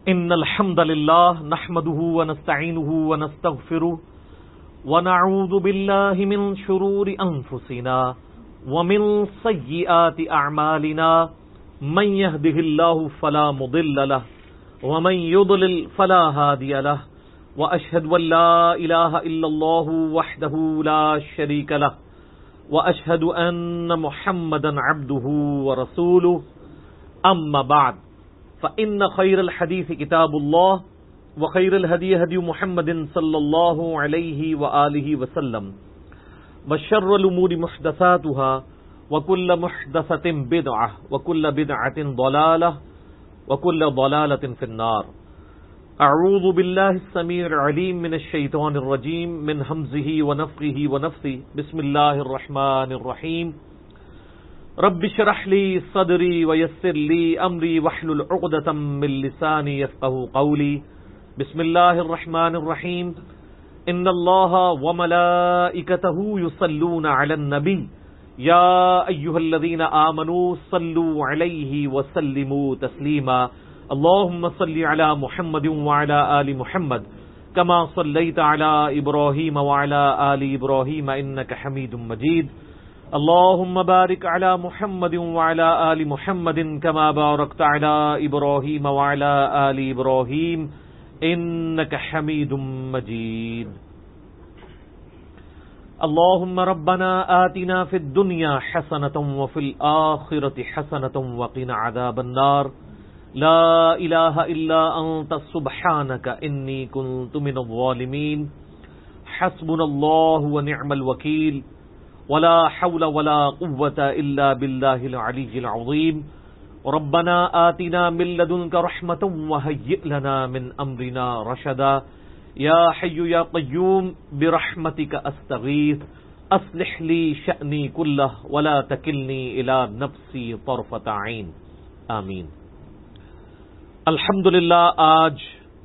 إن الحمد لله نحمده ونستعينه ونستغفره ونعوذ بالله من شرور أنفسنا ومن سيئات أعمالنا من يهده الله فلا مضل له ومن يضلل فلا هادي له وأشهد أن لا إله إلا الله وحده لا شريك له وأشهد أن محمدا عبده ورسوله أما بعد فإن خير الحديث كتاب الله وخير الهدي هدي محمد صلى الله عليه وآله وسلم وشر الأمور محدثاتها وكل محدثة بدعة وكل بدعة ضلالة وكل ضلالة في النار. أعوذ بالله السميع العليم من الشيطان الرجيم من همزه ونفخه ونفثه. بسم الله الرحمن الرحيم. رب اشرح لي صدري ويسر لي امري واحلل عقدة من لساني يفقهوا قولي. بسم الله الرحمن الرحيم. ان الله وملائكته يصلون على النبي يا ايها الذين آمنوا صلوا عليه وسلموا تسليما. اللهم صل على محمد وعلى آل محمد كما صليت على إبراهيم وعلى آل إبراهيم إنك حميد مجيد. اللهم بارك على محمد وعلى آل محمد كما باركت على إبراهيم وعلى آل إبراهيم إنك حميد مجيد. اللهم ربنا آتنا في الدنيا حسنة وفي الآخرة حسنة وقنا عذاب النار. لا إله إلا أنت سبحانك إني كنت من الظالمين. حسبنا الله ونعم الوكيل ولا حول ولا قوة إلا بالله العلي العظيم. ربنا آتنا من لدنك رحمة وهيئ لنا من أمرنا رشدا. يا حي يا قيوم برحمتك أستغيث أصلح لي شأني كله ولا تكلني إلى نفسي طرفة عين. آمین. الحمدللہ آج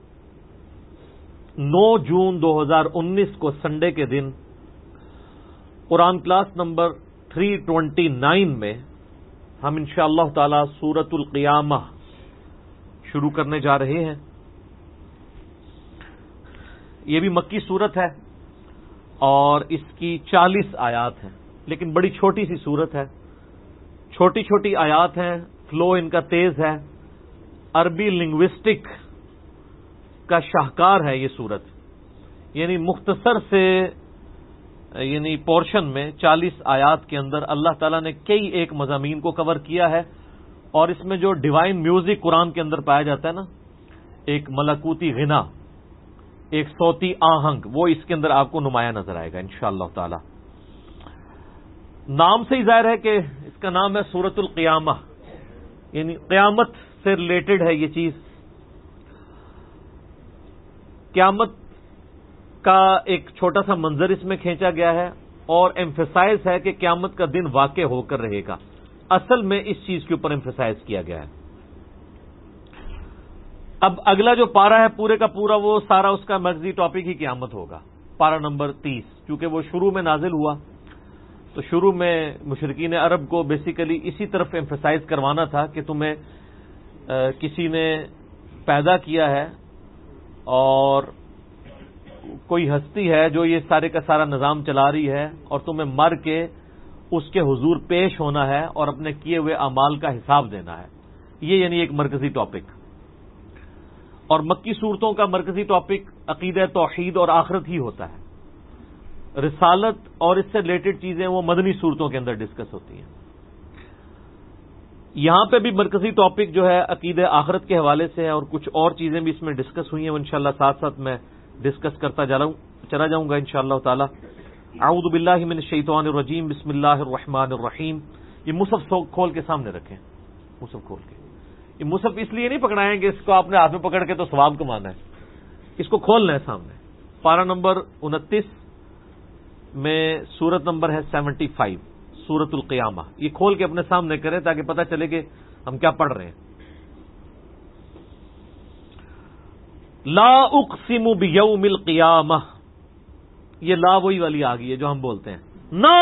9 جون 2019 کو سنڈے کے دن قرآن کلاس نمبر 329 میں ہم انشاءاللہ تعالی سورۃ القیامہ شروع کرنے جا رہے ہیں. یہ بھی مکی سورت ہے اور اس کی 40 آیات ہیں، لیکن بڑی چھوٹی سی سورت ہے. چھوٹی چھوٹی آیات ہیں، فلو ان کا تیز ہے. عربی لنگوسٹک کا شاہکار ہے یہ سورت. یعنی مختصر سے پورشن میں 40 آیات کے اندر اللہ تعالیٰ نے کئی ایک مضامین کو کور کیا ہے، اور اس میں جو ڈیوائن میوزک قرآن کے اندر پایا جاتا ہے نا، ایک ملکوتی غنا، ایک صوتی آہنگ، وہ اس کے اندر آپ کو نمایاں نظر آئے گا انشاءاللہ تعالی. نام سے ہی ظاہر ہے کہ اس کا نام ہے سورۃ القیامہ، یعنی قیامت سے ریلیٹڈ ہے یہ چیز. قیامت کا ایک چھوٹا سا منظر اس میں کھینچا گیا ہے، اور ایمفیسائز ہے کہ قیامت کا دن واقع ہو کر رہے گا. اصل میں اس چیز کے اوپر ایمفیسائز کیا گیا ہے. اب اگلا جو پارہ ہے پورے کا پورا وہ سارا اس کا مرضی ٹاپک ہی قیامت ہوگا. پارہ نمبر 30، چونکہ وہ شروع میں نازل ہوا تو شروع میں مشرکین عرب کو بیسیکلی اسی طرف ایمفیسائز کروانا تھا کہ تمہیں کسی نے پیدا کیا ہے اور کوئی ہستی ہے جو یہ سارے کا سارا نظام چلا رہی ہے، اور تمہیں مر کے اس کے حضور پیش ہونا ہے اور اپنے کیے ہوئے اعمال کا حساب دینا ہے. یہ یعنی ایک مرکزی ٹاپک. اور مکی صورتوں کا مرکزی ٹاپک عقیدہ توحید اور آخرت ہی ہوتا ہے. رسالت اور اس سے ریلیٹڈ چیزیں وہ مدنی صورتوں کے اندر ڈسکس ہوتی ہیں. یہاں پہ بھی مرکزی ٹاپک جو ہے عقیدہ آخرت کے حوالے سے ہے، اور کچھ اور چیزیں بھی اس میں ڈسکس ہوئی ہیں، وہ انشاءاللہ ساتھ ساتھ میں ڈسکس کرتا چلا جاؤں گا انشاءاللہ تعالی. اعوذ باللہ من الشیطان الرجیم. بسم اللہ الرحمن الرحیم. یہ مصحف کھول کے سامنے رکھیں. مصحف کھول کے، یہ مصحف اس لیے نہیں پکڑائیں کہ اس کو آپ نے ہاتھ میں پکڑ کے تو ثواب کمانا ہے. اس کو کھولنا ہے سامنے. پارہ نمبر 29 میں سورت نمبر ہے 75، سورۃ القیامہ. یہ کھول کے اپنے سامنے کریں تاکہ پتہ چلے کہ ہم کیا پڑھ رہے ہیں. لا اقسم بیوم القیامہ، یہ لا وہی والی آ گئی ہے جو ہم بولتے ہیں نا.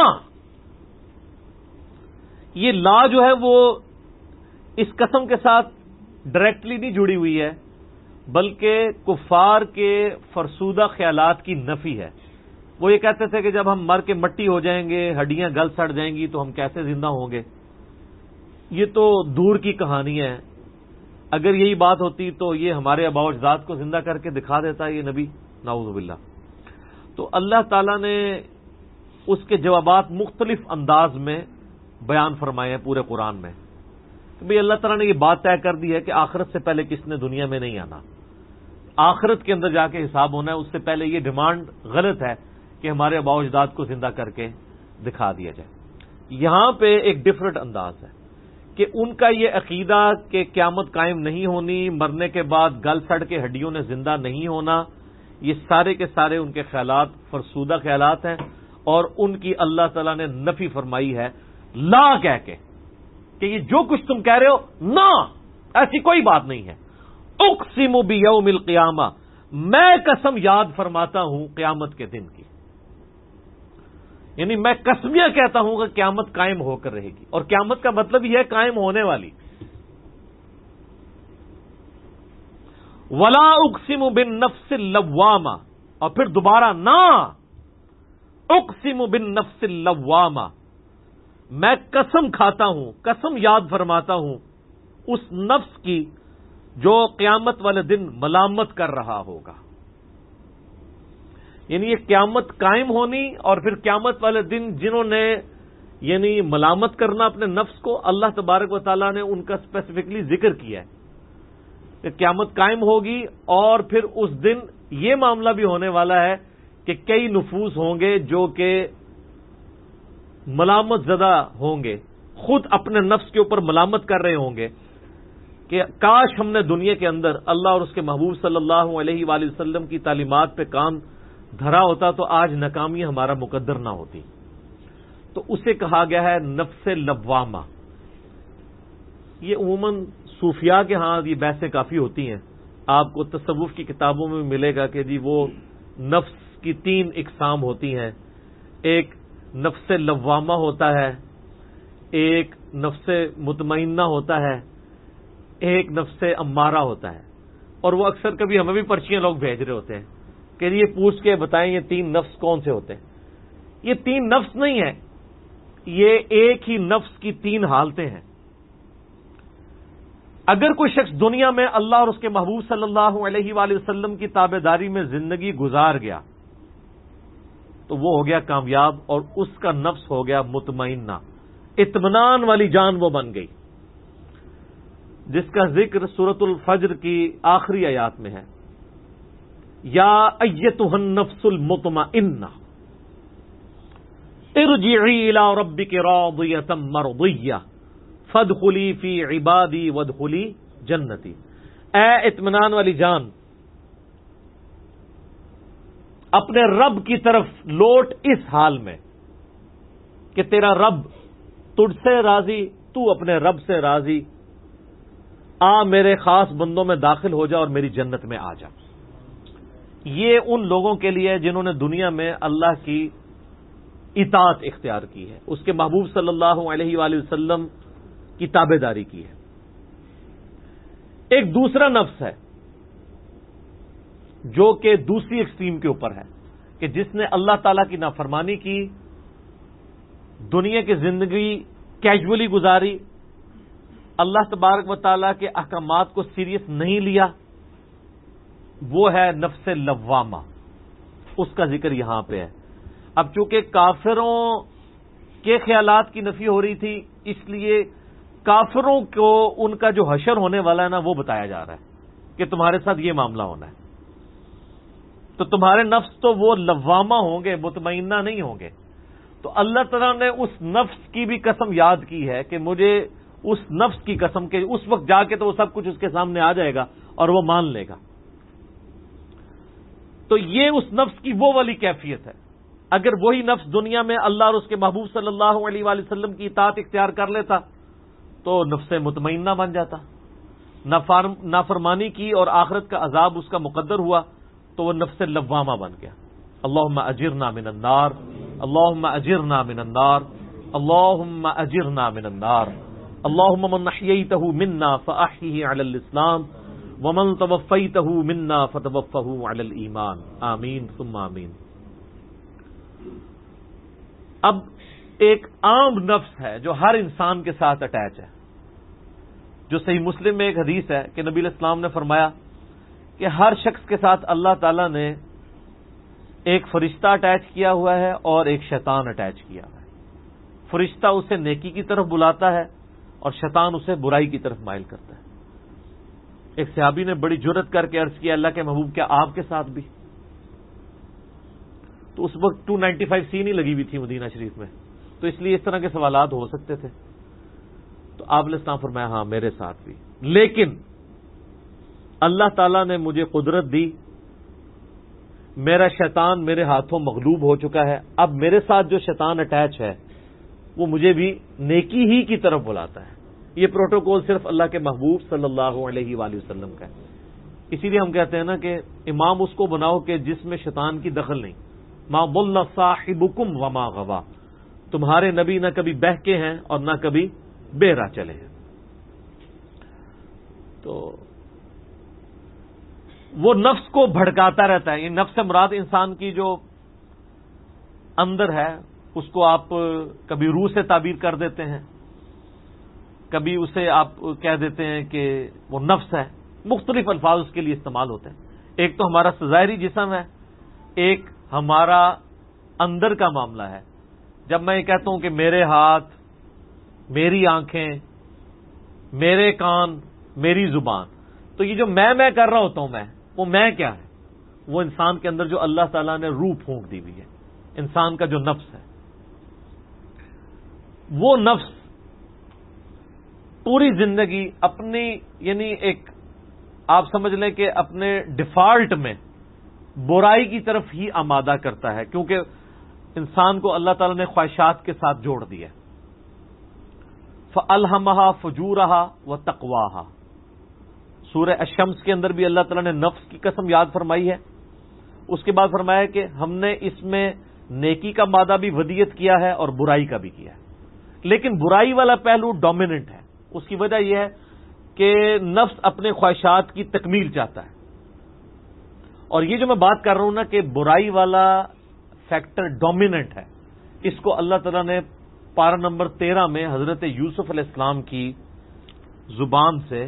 یہ لا جو ہے وہ اس قسم کے ساتھ ڈائریکٹلی نہیں جڑی ہوئی ہے، بلکہ کفار کے فرسودہ خیالات کی نفی ہے۔ وہ یہ کہتے تھے کہ جب ہم مر کے مٹی ہو جائیں گے، ہڈیاں گل سڑ جائیں گی تو ہم کیسے زندہ ہوں گے؟ یہ تو دور کی کہانی ہے۔ اگر یہی بات ہوتی تو یہ ہمارے آباء و اجداد کو زندہ کر کے دکھا دیتا یہ نبی، نعوذ باللہ۔ تو اللہ تعالیٰ نے اس کے جوابات مختلف انداز میں بیان فرمائے ہیں پورے قرآن میں کہ بھئی اللہ تعالیٰ نے یہ بات طے کر دی ہے کہ آخرت سے پہلے کس نے دنیا میں نہیں آنا، آخرت کے اندر جا کے حساب ہونا ہے۔ اس سے پہلے یہ ڈیمانڈ غلط ہے کہ ہمارے آباء و اجداد کو زندہ کر کے دکھا دیا جائے۔ یہاں پہ ایک ڈفرنٹ انداز ہے کہ ان کا یہ عقیدہ کہ قیامت قائم نہیں ہونی، مرنے کے بعد گل سڑ کے ہڈیوں نے زندہ نہیں ہونا، یہ سارے کے سارے ان کے خیالات فرسودہ خیالات ہیں، اور ان کی اللہ تعالیٰ نے نفی فرمائی ہے لا کہہ کے کہ یہ جو کچھ تم کہہ رہے ہو نہ، ایسی کوئی بات نہیں ہے۔ اقسم بیوم القیامہ، میں قسم یاد فرماتا ہوں قیامت کے دن کی، یعنی میں قسمیہ کہتا ہوں کہ قیامت قائم ہو کر رہے گی، اور قیامت کا مطلب یہ ہے قائم ہونے والی۔ ولا اقسم بالنفس اللوامہ، اور پھر دوبارہ نہ، اقسم بالنفس اللوامہ، میں قسم کھاتا ہوں، قسم یاد فرماتا ہوں اس نفس کی جو قیامت والے دن ملامت کر رہا ہوگا۔ یعنی یہ قیامت قائم ہونی اور پھر قیامت والے دن جنہوں نے یعنی ملامت کرنا اپنے نفس کو، اللہ تبارک و تعالیٰ نے ان کا اسپیسیفکلی ذکر کیا ہے کہ قیامت قائم ہوگی، اور پھر اس دن یہ معاملہ بھی ہونے والا ہے کہ کئی نفوس ہوں گے جو کہ ملامت زدہ ہوں گے، خود اپنے نفس کے اوپر ملامت کر رہے ہوں گے کہ کاش ہم نے دنیا کے اندر اللہ اور اس کے محبوب صلی اللہ علیہ وآلہ وسلم کی تعلیمات پہ کام دھرا ہوتا تو آج ناکامی ہمارا مقدر نہ ہوتی۔ تو اسے کہا گیا ہے نفس لوامہ۔ یہ عموماً صوفیاء کے ہاں یہ بحثیں کافی ہوتی ہیں، آپ کو تصوف کی کتابوں میں ملے گا کہ جی وہ نفس کی 3 اقسام ہوتی ہیں، ایک نفس لوامہ ہوتا ہے، ایک نفس مطمئنہ ہوتا ہے، ایک نفس امارہ ہوتا ہے۔ اور وہ اکثر کبھی ہمیں بھی پرچیاں لوگ بھیج رہے ہوتے ہیں کہ یہ پوچھ کے بتائیں یہ 3 نفس کون سے ہوتے ہیں۔ یہ 3 نفس نہیں ہے، یہ ایک ہی نفس کی 3 حالتیں ہیں۔ اگر کوئی شخص دنیا میں اللہ اور اس کے محبوب صلی اللہ علیہ وآلہ وسلم کی تابعداری میں زندگی گزار گیا تو وہ ہو گیا کامیاب، اور اس کا نفس ہو گیا مطمئنہ، اطمینان والی جان وہ بن گئی، جس کا ذکر سورۃ الفجر کی آخری آیات میں ہے، یا ایتھا النفس المطمئنہ ارجعی الی ربک راضیۃ مرضیہ فادخلی فی عبادی وادخلی جنتی۔ اے اطمینان والی جان، اپنے رب کی طرف لوٹ اس حال میں کہ تیرا رب تجھ سے راضی، تو اپنے رب سے راضی، آ میرے خاص بندوں میں داخل ہو جا اور میری جنت میں آ جا۔ یہ ان لوگوں کے لیے جنہوں نے دنیا میں اللہ کی اطاعت اختیار کی ہے، اس کے محبوب صلی اللہ علیہ وآلہ وسلم کی تابعداری کی ہے۔ ایک دوسرا نفس ہے جو کہ دوسری ایکسٹریم کے اوپر ہے کہ جس نے اللہ تعالی کی نافرمانی کی، دنیا کی زندگی کیجولی گزاری، اللہ تبارک و تعالیٰ کے احکامات کو سیریس نہیں لیا، وہ ہے نفس لوامہ۔ اس کا ذکر یہاں پہ ہے۔ اب چونکہ کافروں کے خیالات کی نفی ہو رہی تھی، اس لیے کافروں کو ان کا جو حشر ہونے والا ہے نا وہ بتایا جا رہا ہے کہ تمہارے ساتھ یہ معاملہ ہونا ہے۔ تو تمہارے نفس تو وہ لوامہ ہوں گے، مطمئنہ نہیں ہوں گے۔ تو اللہ تعالیٰ نے اس نفس کی بھی قسم یاد کی ہے کہ مجھے اس نفس کی قسم کے اس وقت جا کے تو وہ سب کچھ اس کے سامنے آ جائے گا اور وہ مان لے گا۔ تو یہ اس نفس کی وہ والی کیفیت ہے۔ اگر وہی نفس دنیا میں اللہ اور اس کے محبوب صلی اللہ علیہ وآلہ وسلم کی اطاعت اختیار کر لیتا تو نفس مطمئنہ بن جاتا، نافرمانی کی اور آخرت کا عذاب اس کا مقدر ہوا تو وہ نفس لوامہ بن گیا۔ اللہم اجرنا من النار، اللہم اجرنا من النار، اللہم اجرنا من النار، اللہم من احییتہ منا فاحیہ علی الاسلام ومن توفیتہ منا فتوفہ علی الایمان آمین ثم آمین۔ اب ایک عام نفس ہے جو ہر انسان کے ساتھ اٹیچ ہے، جو صحیح مسلم میں ایک حدیث ہے کہ نبی علیہ السلام نے فرمایا کہ ہر شخص کے ساتھ اللہ تعالی نے ایک فرشتہ اٹیچ کیا ہوا ہے اور ایک شیطان اٹیچ کیا ہوا ہے۔ فرشتہ اسے نیکی کی طرف بلاتا ہے اور شیطان اسے برائی کی طرف مائل کرتا ہے۔ ایک صحابی نے بڑی جرت کر کے عرض کیا، اللہ کے محبوب کیا آپ کے ساتھ بھی؟ تو اس وقت 295 سی نہیں لگی ہوئی تھی مدینہ شریف میں، تو اس لیے اس طرح کے سوالات ہو سکتے تھے۔ تو آپ علیہ السلام فرمایا ہاں میرے ساتھ بھی، لیکن اللہ تعالیٰ نے مجھے قدرت دی، میرا شیطان میرے ہاتھوں مغلوب ہو چکا ہے، اب میرے ساتھ جو شیطان اٹیچ ہے وہ مجھے بھی نیکی ہی کی طرف بلاتا ہے۔ یہ پروٹوکول صرف اللہ کے محبوب صلی اللہ علیہ وآلہ وسلم کا ہے۔ اسی لیے ہم کہتے ہیں نا کہ امام اس کو بناؤ کہ جس میں شیطان کی دخل نہیں۔ ما ضل صاحبکم وما غوا، تمہارے نبی نہ کبھی بہکے ہیں اور نہ کبھی بے راہ چلے ہیں۔ تو وہ نفس کو بھڑکاتا رہتا ہے، یہ نفس مراد انسان کی جو اندر ہے، اس کو آپ کبھی روح سے تعبیر کر دیتے ہیں، کبھی اسے آپ کہہ دیتے ہیں کہ وہ نفس ہے، مختلف الفاظ اس کے لیے استعمال ہوتے ہیں۔ ایک تو ہمارا ظاہری جسم ہے، ایک ہمارا اندر کا معاملہ ہے۔ جب میں یہ کہتا ہوں کہ میرے ہاتھ، میری آنکھیں، میرے کان، میری زبان، تو یہ جو میں کر رہا ہوتا ہوں وہ میں کیا ہے؟ وہ انسان کے اندر جو اللہ تعالیٰ نے روح پھونک دی ہوئی ہے، انسان کا جو نفس ہے، وہ نفس پوری زندگی اپنی، یعنی ایک آپ سمجھ لیں کہ اپنے ڈیفالٹ میں برائی کی طرف ہی آمادہ کرتا ہے، کیونکہ انسان کو اللہ تعالیٰ نے خواہشات کے ساتھ جوڑ دیا۔ فَأَلْهَمَهَا فُجُورَهَا وَتَقْوَاهَا، سورہ الشمس کے اندر بھی اللہ تعالیٰ نے نفس کی قسم یاد فرمائی ہے، اس کے بعد فرمایا کہ ہم نے اس میں نیکی کا مادہ بھی ودیت کیا ہے اور برائی کا بھی کیا ہے، لیکن برائی والا پہلو ڈومیننٹ ہے۔ اس کی وجہ یہ ہے کہ نفس اپنے خواہشات کی تکمیل چاہتا ہے، اور یہ جو میں بات کر رہا ہوں نا کہ برائی والا فیکٹر ڈومیننٹ ہے، اس کو اللہ تعالیٰ نے پارہ نمبر 13 میں حضرت یوسف علیہ السلام کی زبان سے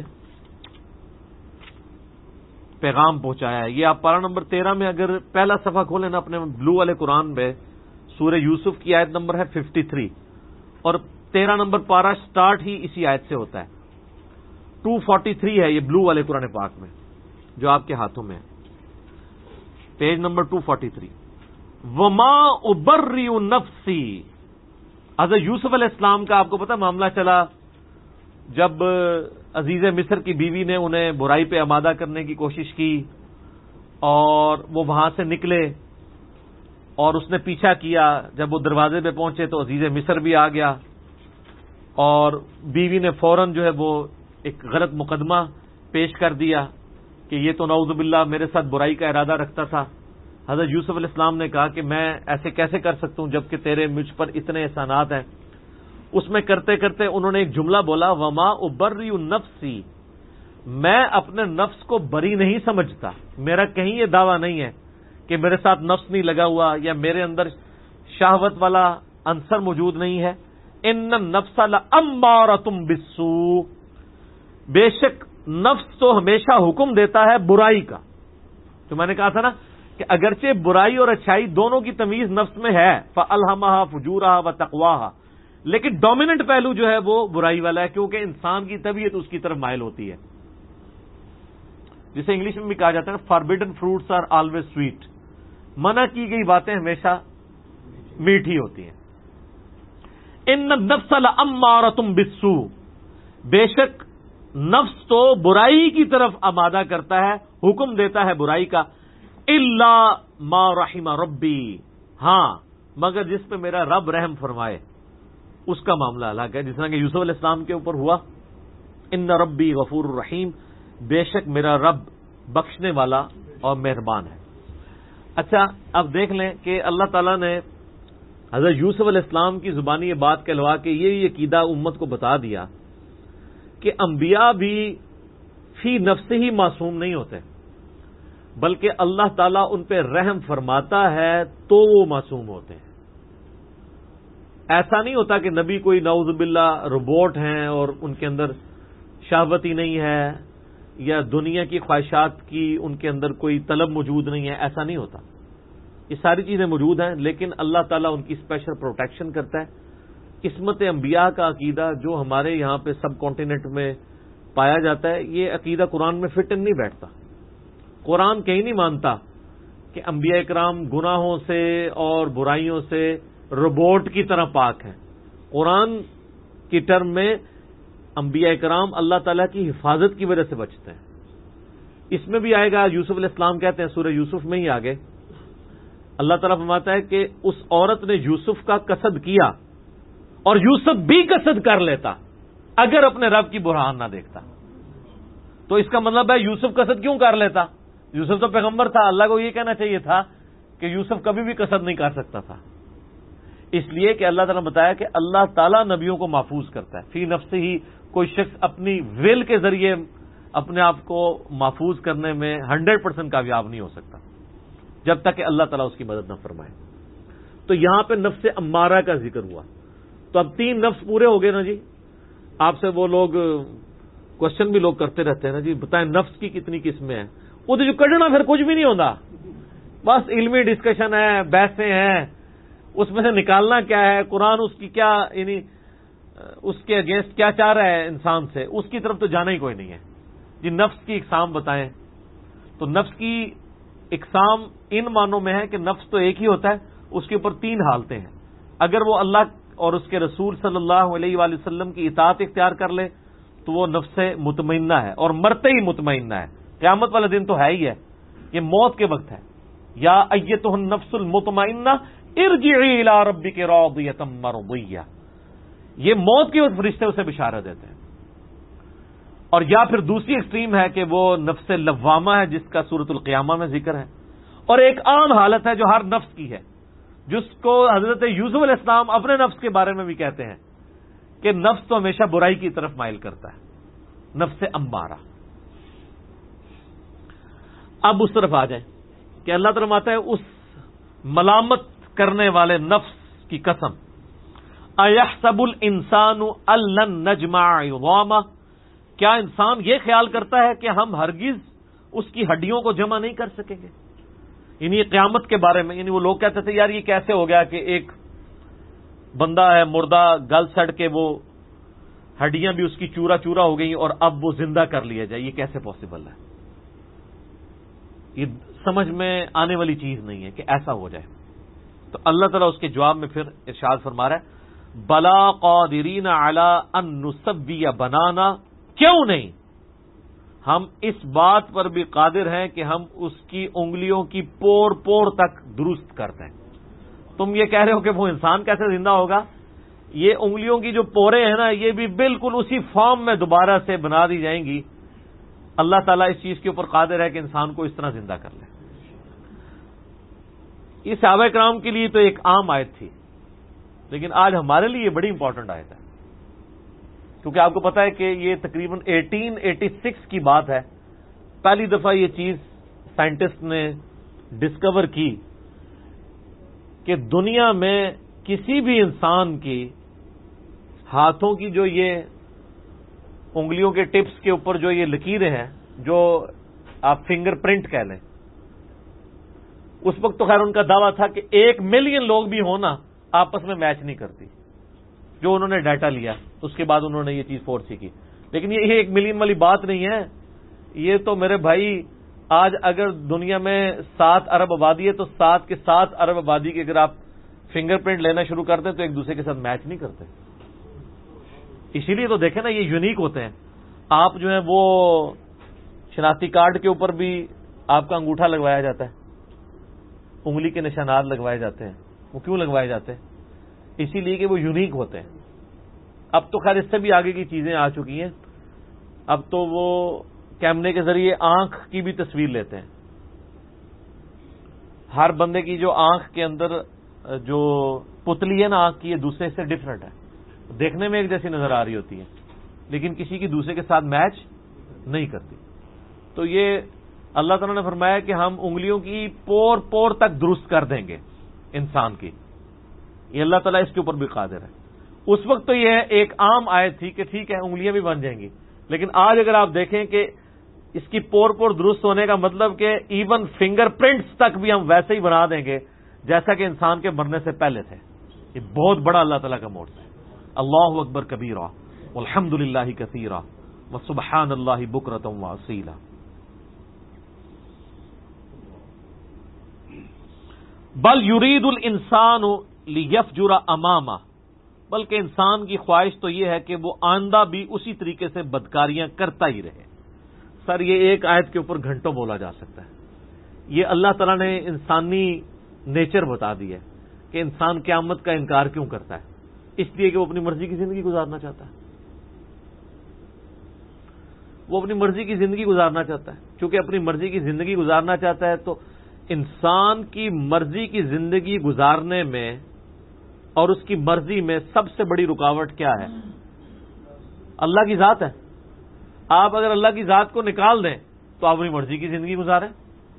پیغام پہنچایا ہے۔ یہ آپ پارہ نمبر 13 میں اگر پہلا صفحہ کھولیں نا اپنے بلو والے قرآن میں، سورہ یوسف کی آیت نمبر ہے 53، اور 13 نمبر پارہ سٹارٹ ہی اسی آیت سے ہوتا ہے۔ 243 ہے یہ بلو والے قرآن پاک میں جو آپ کے ہاتھوں میں ہے، پیج نمبر 243۔ وما ابرئ نفسی، حضرت یوسف علیہ السلام کا آپ کو پتہ معاملہ چلا جب عزیز مصر کی بیوی نے انہیں برائی پہ آمادہ کرنے کی کوشش کی اور وہ وہاں سے نکلے اور اس نے پیچھا کیا، جب وہ دروازے پہ پہنچے تو عزیز مصر بھی آ گیا اور بیوی نے فوراً جو ہے وہ ایک غلط مقدمہ پیش کر دیا کہ یہ تو نعوذ باللہ میرے ساتھ برائی کا ارادہ رکھتا تھا۔ حضرت یوسف علیہ السلام نے کہا کہ میں ایسے کیسے کر سکتا ہوں جبکہ تیرے مجھ پر اتنے احسانات ہیں۔ اس میں کرتے کرتے انہوں نے ایک جملہ بولا، وما ابرئ نفسی، میں اپنے نفس کو بری نہیں سمجھتا، میرا کہیں یہ دعویٰ نہیں ہے کہ میرے ساتھ نفس نہیں لگا ہوا یا میرے اندر شہوت والا عنصر موجود نہیں ہے۔ ان النفس لامارۃ بالسوء، بے شک نفس تو ہمیشہ حکم دیتا ہے برائی کا۔ جو میں نے کہا تھا نا کہ اگرچہ برائی اور اچھائی دونوں کی تمیز نفس میں ہے، فَأَلْهَمَهَا فُجُورَهَا وَتَقْوَاهَا، لیکن ڈومیننٹ پہلو جو ہے وہ برائی والا ہے، کیونکہ انسان کی طبیعت اس کی طرف مائل ہوتی ہے، جسے انگلش میں بھی کہا جاتا ہے forbidden fruits are always sweet, منع کی گئی باتیں ہمیشہ میٹھی ہوتی ہیں۔ ان النفس لامارۃ بالسوء، بے شک نفس تو برائی کی طرف آمادہ کرتا ہے، حکم دیتا ہے برائی کا، الا ما رحم ربی، ہاں مگر جس پہ میرا رب رحم فرمائے اس کا معاملہ الگ ہے، جس طرح کہ یوسف علیہ السلام کے اوپر ہوا، ان ربی غفور الرحیم، بے شک میرا رب بخشنے والا اور مہربان ہے۔ اچھا اب دیکھ لیں کہ اللہ تعالیٰ نے حضرت یوسف علیہ السلام کی زبانی یہ بات کہلوا کے یہ عقیدہ امت کو بتا دیا کہ انبیاء بھی فی نفس ہی معصوم نہیں ہوتے، بلکہ اللہ تعالیٰ ان پہ رحم فرماتا ہے تو وہ معصوم ہوتے ہیں۔ ایسا نہیں ہوتا کہ نبی کوئی نعوذ باللہ روبوٹ ہیں اور ان کے اندر شہوت ہی نہیں ہے یا دنیا کی خواہشات کی ان کے اندر کوئی طلب موجود نہیں ہے، ایسا نہیں ہوتا۔ یہ ساری چیزیں موجود ہیں، لیکن اللہ تعالیٰ ان کی اسپیشل پروٹیکشن کرتا ہے۔ عصمت انبیاء کا عقیدہ جو ہمارے یہاں پہ سب کانٹیننٹ میں پایا جاتا ہے، یہ عقیدہ قرآن میں فٹ نہیں بیٹھتا۔ قرآن کہیں نہیں مانتا کہ انبیاء کرام گناہوں سے اور برائیوں سے روبوٹ کی طرح پاک ہیں۔ قرآن کی ٹرم میں انبیاء کرام اللہ تعالیٰ کی حفاظت کی وجہ سے بچتے ہیں۔ اس میں بھی آئے گا، یوسف علیہ السلام کہتے ہیں سورہ یوسف میں ہی آگے اللہ تعالیٰ فرماتا ہے کہ اس عورت نے یوسف کا قصد کیا اور یوسف بھی قصد کر لیتا اگر اپنے رب کی برہان نہ دیکھتا۔ تو اس کا مطلب ہے یوسف قصد کیوں کر لیتا؟ یوسف تو پیغمبر تھا، اللہ کو یہ کہنا چاہیے تھا کہ یوسف کبھی بھی قصد نہیں کر سکتا تھا، اس لیے کہ اللہ تعالیٰ نے بتایا کہ اللہ تعالیٰ نبیوں کو محفوظ کرتا ہے۔ فی نفس ہی کوئی شخص اپنی ول کے ذریعے اپنے آپ کو محفوظ کرنے میں 100% کامیاب نہیں ہو سکتا جب تک کہ اللہ تعالیٰ اس کی مدد نہ فرمائے۔ تو یہاں پہ نفس امارہ کا ذکر ہوا، تو اب 3 نفس پورے ہو گئے نا جی۔ آپ سے وہ لوگ کوشچن بھی لوگ کرتے رہتے ہیں نا جی، بتائیں نفس کی کتنی قسمیں ہیں؟ وہ تو جو کڈنا پھر کچھ بھی نہیں ہوتا، بس علمی ڈسکشن ہے، بحثیں ہیں، اس میں سے نکالنا کیا ہے، قرآن اس کی کیا یعنی اس کے اگینسٹ کیا چاہ رہا ہے انسان سے، اس کی طرف تو جانا ہی کوئی نہیں ہے جی۔ نفس کی اقسام بتائیں، تو نفس کی اقسام ان معنوں میں ہے کہ نفس تو ایک ہی ہوتا ہے، اس کے اوپر 3 حالتیں ہیں۔ اگر وہ اللہ اور اس کے رسول صلی اللہ علیہ وآلہ وسلم کی اطاعت اختیار کر لے تو وہ نفس مطمئنہ ہے، اور مرتے ہی مطمئنہ ہے۔ قیامت والا دن تو ہے ہی ہے، یہ موت کے وقت ہے۔ یا ایتہ النفس المطمئنہ ارجعی الی ربک راضیۃ مرضیہ، یہ موت کے وقت فرشتے اسے بشارت دیتے ہیں۔ اور یا پھر دوسری ایکسٹریم ہے کہ وہ نفس لوامہ ہے جس کا سورۃ القیامہ میں ذکر ہے، اور ایک عام حالت ہے جو ہر نفس کی ہے، جس کو حضرت یوسف علیہ السلام اپنے نفس کے بارے میں بھی کہتے ہیں کہ نفس تو ہمیشہ برائی کی طرف مائل کرتا ہے، نفس امارہ۔ اب اس طرف آ جائیں کہ اللہ تعالیٰ فرماتا ہے اس ملامت کرنے والے نفس کی قسم، اَيَحْسَبُ الْإِنسَانُ أَلَّن نَّجْمَعَ عِظَامَهُ، کیا انسان یہ خیال کرتا ہے کہ ہم ہرگز اس کی ہڈیوں کو جمع نہیں کر سکیں گے؟ یعنی یہ قیامت کے بارے میں، یعنی وہ لوگ کہتے تھے یار یہ کیسے ہو گیا کہ ایک بندہ ہے مردہ گل سڑ کے وہ ہڈیاں بھی اس کی چورا چورا ہو گئی اور اب وہ زندہ کر لیا جائے، یہ کیسے پاسبل ہے؟ یہ سمجھ میں آنے والی چیز نہیں ہے کہ ایسا ہو جائے۔ تو اللہ تعالیٰ اس کے جواب میں پھر ارشاد فرما رہا ہے بلا قادرین علی ان نسوی بنانا، کیوں نہیں، ہم اس بات پر بھی قادر ہیں کہ ہم اس کی انگلیوں کی پور پور تک درست کر دیں۔ تم یہ کہہ رہے ہو کہ وہ انسان کیسے زندہ ہوگا؟ یہ انگلیوں کی جو پوریں ہیں نا، یہ بھی بالکل اسی فارم میں دوبارہ سے بنا دی جائیں گی۔ اللہ تعالیٰ اس چیز کے اوپر قادر ہے کہ انسان کو اس طرح زندہ کر لے۔ یہ صحابہ کرام کے لیے تو ایک عام آیت تھی، لیکن آج ہمارے لیے یہ بڑی امپورٹنٹ آیت ہے، کیونکہ آپ کو پتا ہے کہ یہ تقریباً 1886 کی بات ہے، پہلی دفعہ یہ چیز سائنٹسٹ نے ڈسکور کی کہ دنیا میں کسی بھی انسان کی ہاتھوں کی جو یہ انگلیوں کے ٹپس کے اوپر جو یہ لکیریں ہیں، جو آپ فنگر پرنٹ کہہ لیں، اس وقت تو خیر ان کا دعویٰ تھا کہ 1 ملین لوگ بھی ہونا آپس میں میچ نہیں کرتی، جو انہوں نے ڈیٹا لیا اس کے بعد انہوں نے یہ چیز فورس کی۔ لیکن یہ 1 ملین والی بات نہیں ہے، یہ تو میرے بھائی آج اگر دنیا میں 7 ارب آبادی ہے تو 7 کے 7 ارب آبادی کے اگر آپ فنگر پرنٹ لینا شروع کر دیں تو ایک دوسرے کے ساتھ میچ نہیں کرتے۔ اسی لیے تو دیکھیں نا یہ یونیک ہوتے ہیں۔ آپ جو ہے وہ شناختی کارڈ کے اوپر بھی آپ کا انگوٹھا لگوایا جاتا ہے، انگلی کے نشانات لگوائے جاتے ہیں۔ وہ کیوں لگوائے جاتے ہیں؟ اسی لیے کہ وہ یونیک ہوتے ہیں۔ اب تو خیر اس سے بھی آگے کی چیزیں آ چکی ہیں، اب تو وہ کیمرے کے ذریعے آنکھ کی بھی تصویر لیتے ہیں۔ ہر بندے کی جو آنکھ کے اندر جو پتلی ہے نا آنکھ کی، یہ دوسرے سے ڈفرنٹ ہے، دیکھنے میں ایک جیسی نظر آ رہی ہوتی ہے لیکن کسی کی دوسرے کے ساتھ میچ نہیں کرتی۔ تو یہ اللہ تعالیٰ نے فرمایا کہ ہم انگلیوں کی پور پور تک درست کر دیں گے انسان کی. یہ اللہ تعالیٰ اس کے اوپر بھی قادر ہے. اس وقت تو یہ ایک عام آیت تھی کہ ٹھیک ہے انگلیاں بھی بن جائیں گی، لیکن آج اگر آپ دیکھیں کہ اس کی پور پور درست ہونے کا مطلب کہ ایون فنگر پرنٹس تک بھی ہم ویسے ہی بنا دیں گے جیسا کہ انسان کے مرنے سے پہلے تھے. یہ بہت بڑا اللہ تعالیٰ کا موڈ ہے. اللہ اکبر کبیرہ والحمد للہ کثیرہ وسبحان اللہ بکرۃ واصیلا. بل یرید الانسان لیفجر امامہ، بلکہ انسان کی خواہش تو یہ ہے کہ وہ آئندہ بھی اسی طریقے سے بدکاریاں کرتا ہی رہے. سر یہ ایک آیت کے اوپر گھنٹوں بولا جا سکتا ہے. یہ اللہ تعالیٰ نے انسانی نیچر بتا دی ہے کہ انسان قیامت کا انکار کیوں کرتا ہے. اس لیے کہ وہ اپنی مرضی کی زندگی گزارنا چاہتا ہے. وہ اپنی مرضی کی زندگی گزارنا چاہتا ہے. چونکہ اپنی مرضی کی زندگی گزارنا چاہتا ہے تو انسان کی مرضی کی زندگی گزارنے میں اور اس کی مرضی میں سب سے بڑی رکاوٹ کیا ہے؟ اللہ کی ذات ہے. آپ اگر اللہ کی ذات کو نکال دیں تو آپ اپنی مرضی کی زندگی گزاریں.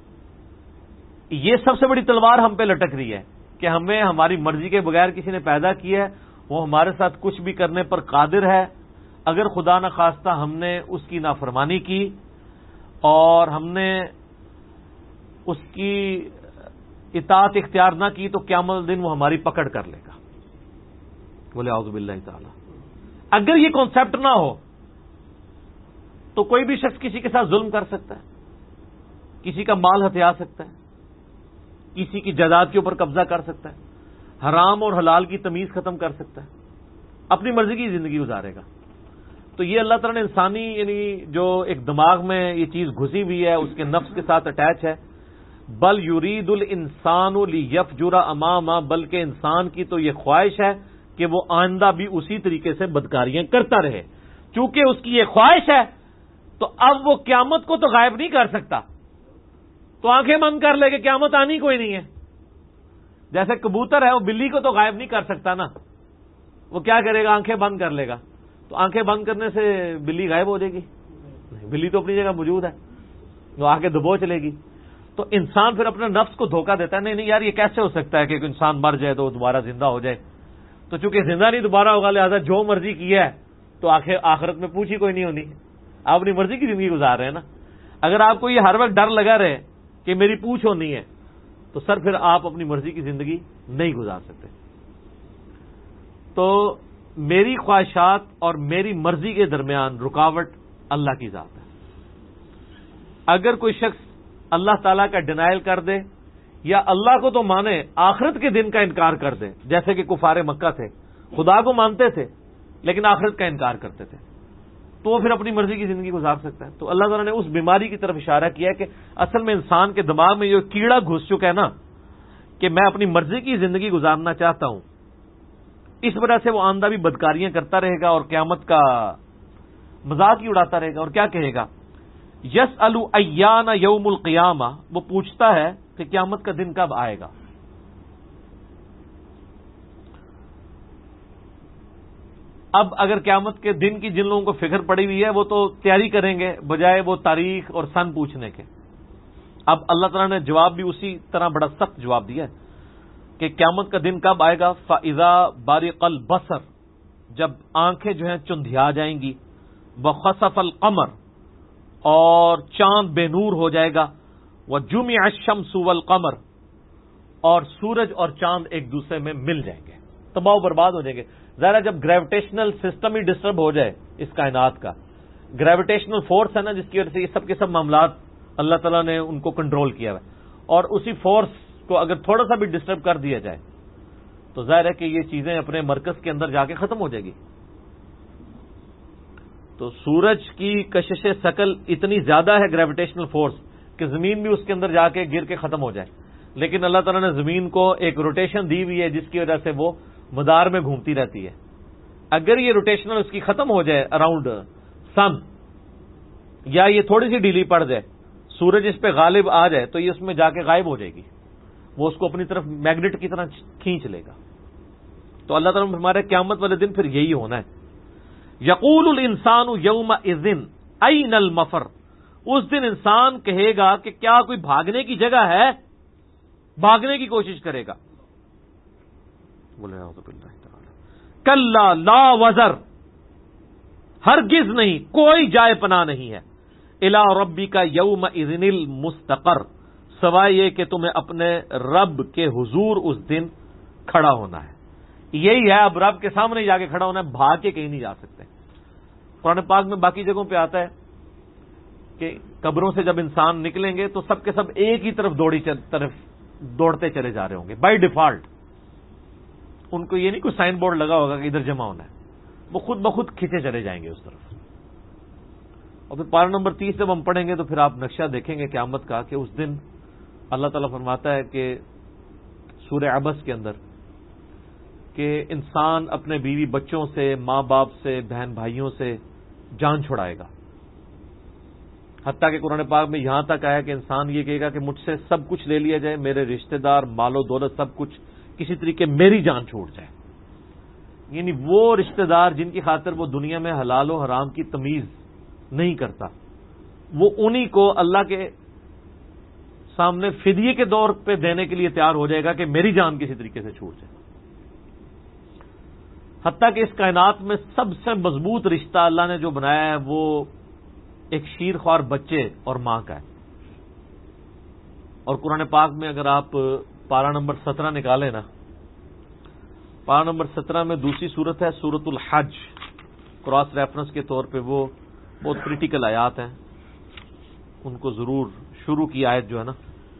یہ سب سے بڑی تلوار ہم پہ لٹک رہی ہے کہ ہمیں ہماری مرضی کے بغیر کسی نے پیدا کیا ہے، وہ ہمارے ساتھ کچھ بھی کرنے پر قادر ہے. اگر خدا نخواستہ ہم نے اس کی نافرمانی کی اور ہم نے اس کی اطاعت اختیار نہ کی تو قیامت دن وہ ہماری پکڑ کر لے گا. بولے اعوذ باللہ تعالی. اگر یہ کانسیپٹ نہ ہو تو کوئی بھی شخص کسی کے ساتھ ظلم کر سکتا ہے، کسی کا مال ہتھیا سکتا ہے، کسی کی جائیداد کے اوپر قبضہ کر سکتا ہے، حرام اور حلال کی تمیز ختم کر سکتا ہے، اپنی مرضی کی زندگی گزارے گا. تو یہ اللہ تعالیٰ نے انسانی یعنی جو ایک دماغ میں یہ چیز گھسی ہوئی ہے اس کے نفس کے ساتھ اٹیچ ہے. بل یرید الانسان لیفجر امامہ، بلکہ انسان کی تو یہ خواہش ہے کہ وہ آئندہ بھی اسی طریقے سے بدکاریاں کرتا رہے. چونکہ اس کی یہ خواہش ہے تو اب وہ قیامت کو تو غائب نہیں کر سکتا، تو آنکھیں بند کر لے کہ قیامت آنی کوئی نہیں ہے. جیسے کبوتر ہے وہ بلی کو تو غائب نہیں کر سکتا نا، وہ کیا کرے گا؟ آنکھیں بند کر لے گا. تو آنکھیں بند کرنے سے بلی غائب ہو جائے گی؟ بلی تو اپنی جگہ موجود ہے، وہ آ کے دبو چلے گی. تو انسان پھر اپنے نفس کو دھوکہ دیتا ہے، نہیں یار یہ کیسے ہو سکتا ہے کہ انسان مر جائے تو وہ دوبارہ زندہ ہو جائے. تو چونکہ زندہ نہیں دوبارہ ہوگا لہذا جو مرضی کیا ہے تو آخرت میں پوچھ ہی کوئی نہیں ہونی. آپ اپنی مرضی کی زندگی گزار رہے ہیں نا. اگر آپ کو یہ ہر وقت ڈر لگا رہے کہ میری پوچھ ہونی ہے تو سر پھر آپ اپنی مرضی کی زندگی نہیں گزار سکتے. تو میری خواہشات اور میری مرضی کے درمیان رکاوٹ اللہ کی ذات ہے. اگر کوئی شخص اللہ تعالیٰ کا ڈینائل کر دے یا اللہ کو تو مانے آخرت کے دن کا انکار کر دے، جیسے کہ کفار مکہ تھے، خدا کو مانتے تھے لیکن آخرت کا انکار کرتے تھے، تو وہ پھر اپنی مرضی کی زندگی گزار سکتا ہے. تو اللہ تعالیٰ نے اس بیماری کی طرف اشارہ کیا کہ اصل میں انسان کے دماغ میں یہ کیڑا گھس چکا ہے نا کہ میں اپنی مرضی کی زندگی گزارنا چاہتا ہوں. اس وجہ سے وہ آئندہ بھی بدکاریاں کرتا رہے گا اور قیامت کا مذاق ہی اڑاتا رہے گا. اور کیا کہے گا؟ یسأل ایان یوم القیامہ، وہ پوچھتا ہے کہ قیامت کا دن کب آئے گا. اب اگر قیامت کے دن کی جن لوگوں کو فکر پڑی ہوئی ہے وہ تو تیاری کریں گے بجائے وہ تاریخ اور سن پوچھنے کے. اب اللہ تعالیٰ نے جواب بھی اسی طرح بڑا سخت جواب دیا ہے کہ قیامت کا دن کب آئے گا. فَإِذَا بَرِقَ الْبَصَرُ، جب آنکھیں جو ہیں چندھیا جائیں گی. وَخَسَفَ الْقَمَرُ، اور چاند بے نور ہو جائے گا. وَجُمِعَ الشَّمْسُ وَالْقَمَرُ، اور سورج اور چاند ایک دوسرے میں مل جائیں گے، تباہ و برباد ہو جائیں گے. ظاہر جب گریویٹیشنل سسٹم ہی ڈسٹرب ہو جائے اس کائنات کا، گریویٹیشنل فورس ہے نا جس کی وجہ سے یہ سب کے سب معاملات اللہ تعالیٰ نے ان کو کنٹرول کیا ہے، اور اسی فورس کو اگر تھوڑا سا بھی ڈسٹرب کر دیا جائے تو ظاہر ہے کہ یہ چیزیں اپنے مرکز کے اندر جا کے ختم ہو جائے گی. تو سورج کی کشش ثقل اتنی زیادہ ہے گریویٹیشنل فورس کہ زمین بھی اس کے اندر جا کے گر کے ختم ہو جائے. لیکن اللہ تعالیٰ نے زمین کو ایک روٹیشن دی ہوئی ہے جس کی وجہ سے وہ مدار میں گھومتی رہتی ہے. اگر یہ روٹیشنل اس کی ختم ہو جائے اراؤنڈ سن، یا یہ تھوڑی سی ڈھیلی پڑ جائے، سورج اس پہ غالب آ جائے تو یہ اس میں جا کے غائب ہو جائے گی، وہ اس کو اپنی طرف میگنیٹ کی طرح کھینچ لے گا. تو اللہ تعالیٰ ہمارے قیامت والے دن پھر یہی ہونا ہے. یقول الانسان یومئذ این المفر، اس دن انسان کہے گا کہ کیا کوئی بھاگنے کی جگہ ہے، بھاگنے کی کوشش کرے گا. کلا لا وزر، ہرگز نہیں، کوئی جائے پناہ نہیں ہے. الی ربک یومئذ المستقر، سوائے یہ کہ تمہیں اپنے رب کے حضور اس دن کھڑا ہونا ہے. یہی ہے، اب رب کے سامنے جا کے کھڑا ہونا ہے، بھاگ کے کہیں نہیں جا سکتے. قرآن پاک میں باقی جگہوں پہ آتا ہے کہ قبروں سے جب انسان نکلیں گے تو سب کے سب ایک ہی طرف دوڑتے چلے جا رہے ہوں گے بائی ڈیفالٹ. ان کو یہ نہیں کوئی سائن بورڈ لگا ہوگا کہ ادھر جمع ہونا ہے، وہ خود بخود کھینچے چلے جائیں گے اس طرف. اور پھر پارہ نمبر 30 جب ہم پڑھیں گے تو پھر آپ نقشہ دیکھیں گے قیامت کا کہ اس دن اللہ تعالیٰ فرماتا ہے کہ سورہ عبس کے اندر کہ انسان اپنے بیوی بچوں سے، ماں باپ سے، بہن بھائیوں سے جان چھڑائے گا. حتیٰ کہ قرآن پاک میں یہاں تک آیا کہ انسان یہ کہے گا کہ مجھ سے سب کچھ لے لیا جائے، میرے رشتہ دار، مال و دولت، سب کچھ، کسی طریقے میری جان چھوٹ جائے. یعنی وہ رشتہ دار جن کی خاطر وہ دنیا میں حلال و حرام کی تمیز نہیں کرتا، وہ انہی کو اللہ کے سامنے فدیے کے طور پہ دینے کے لیے تیار ہو جائے گا کہ میری جان کسی طریقے سے چھوٹ جائے. حتیٰ کہ اس کائنات میں سب سے مضبوط رشتہ اللہ نے جو بنایا ہے وہ ایک شیر خوار بچے اور ماں کا ہے. اور قرآن پاک میں اگر آپ پارہ نمبر 17 نکالیں نا، پارہ نمبر 17 میں دوسری صورت ہے سورۃ الحج، کراس ریفرنس کے طور پہ وہ بہت کریٹیکل آیات ہیں، ان کو ضرور، شروع کی آیت جو ہے نا،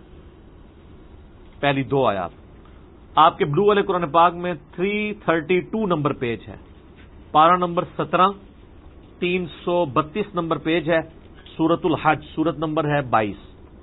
پہلی 2 آیات آپ کے بلو والے قرآن پاک میں 332 نمبر پیج ہے، پارہ نمبر 17 332 نمبر پیج ہے، سورۃ الحج، سورت نمبر ہے 22.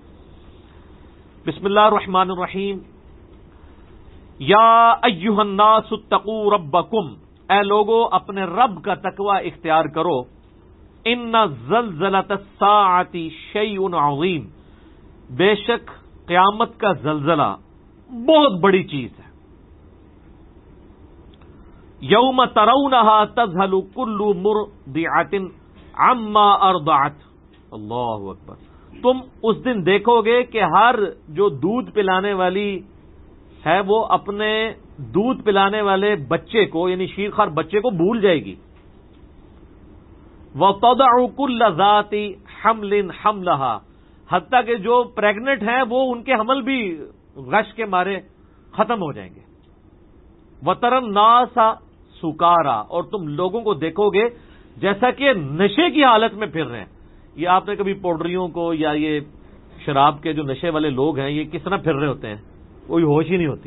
بسم اللہ الرحمن الرحیم. یا ایھا الناس اتقوا ربکم، اے لوگو اپنے رب کا تقوی اختیار کرو. ان زلزلۃ الساعۃ شیء عظیم، بے شک قیامت کا زلزلہ بہت بڑی چیز ہے. یوم ترونها تذہل کل مرضعۃ عما ارضعت. اللہ اکبر. تم اس دن دیکھو گے کہ ہر جو دودھ پلانے والی ہے وہ اپنے دودھ پلانے والے بچے کو، یعنی شیرخوار بچے کو بھول جائے گی. وَتَضَعُ كُلَّ ذَاتِ حَمْلٍ حَمْلَهَا، حتیٰ کہ جو پریگننٹ ہیں وہ ان کے حمل بھی غش کے مارے ختم ہو جائیں گے. وَتَرَى النَّاسَ سُكَارَى، اور تم لوگوں کو دیکھو گے جیسا کہ نشے کی حالت میں پھر رہے ہیں. یہ آپ نے کبھی پاؤڈریوں کو یا یہ شراب کے جو نشے والے لوگ ہیں یہ کس طرح پھر رہے ہوتے ہیں؟ کوئی ہوش ہی نہیں ہوتی،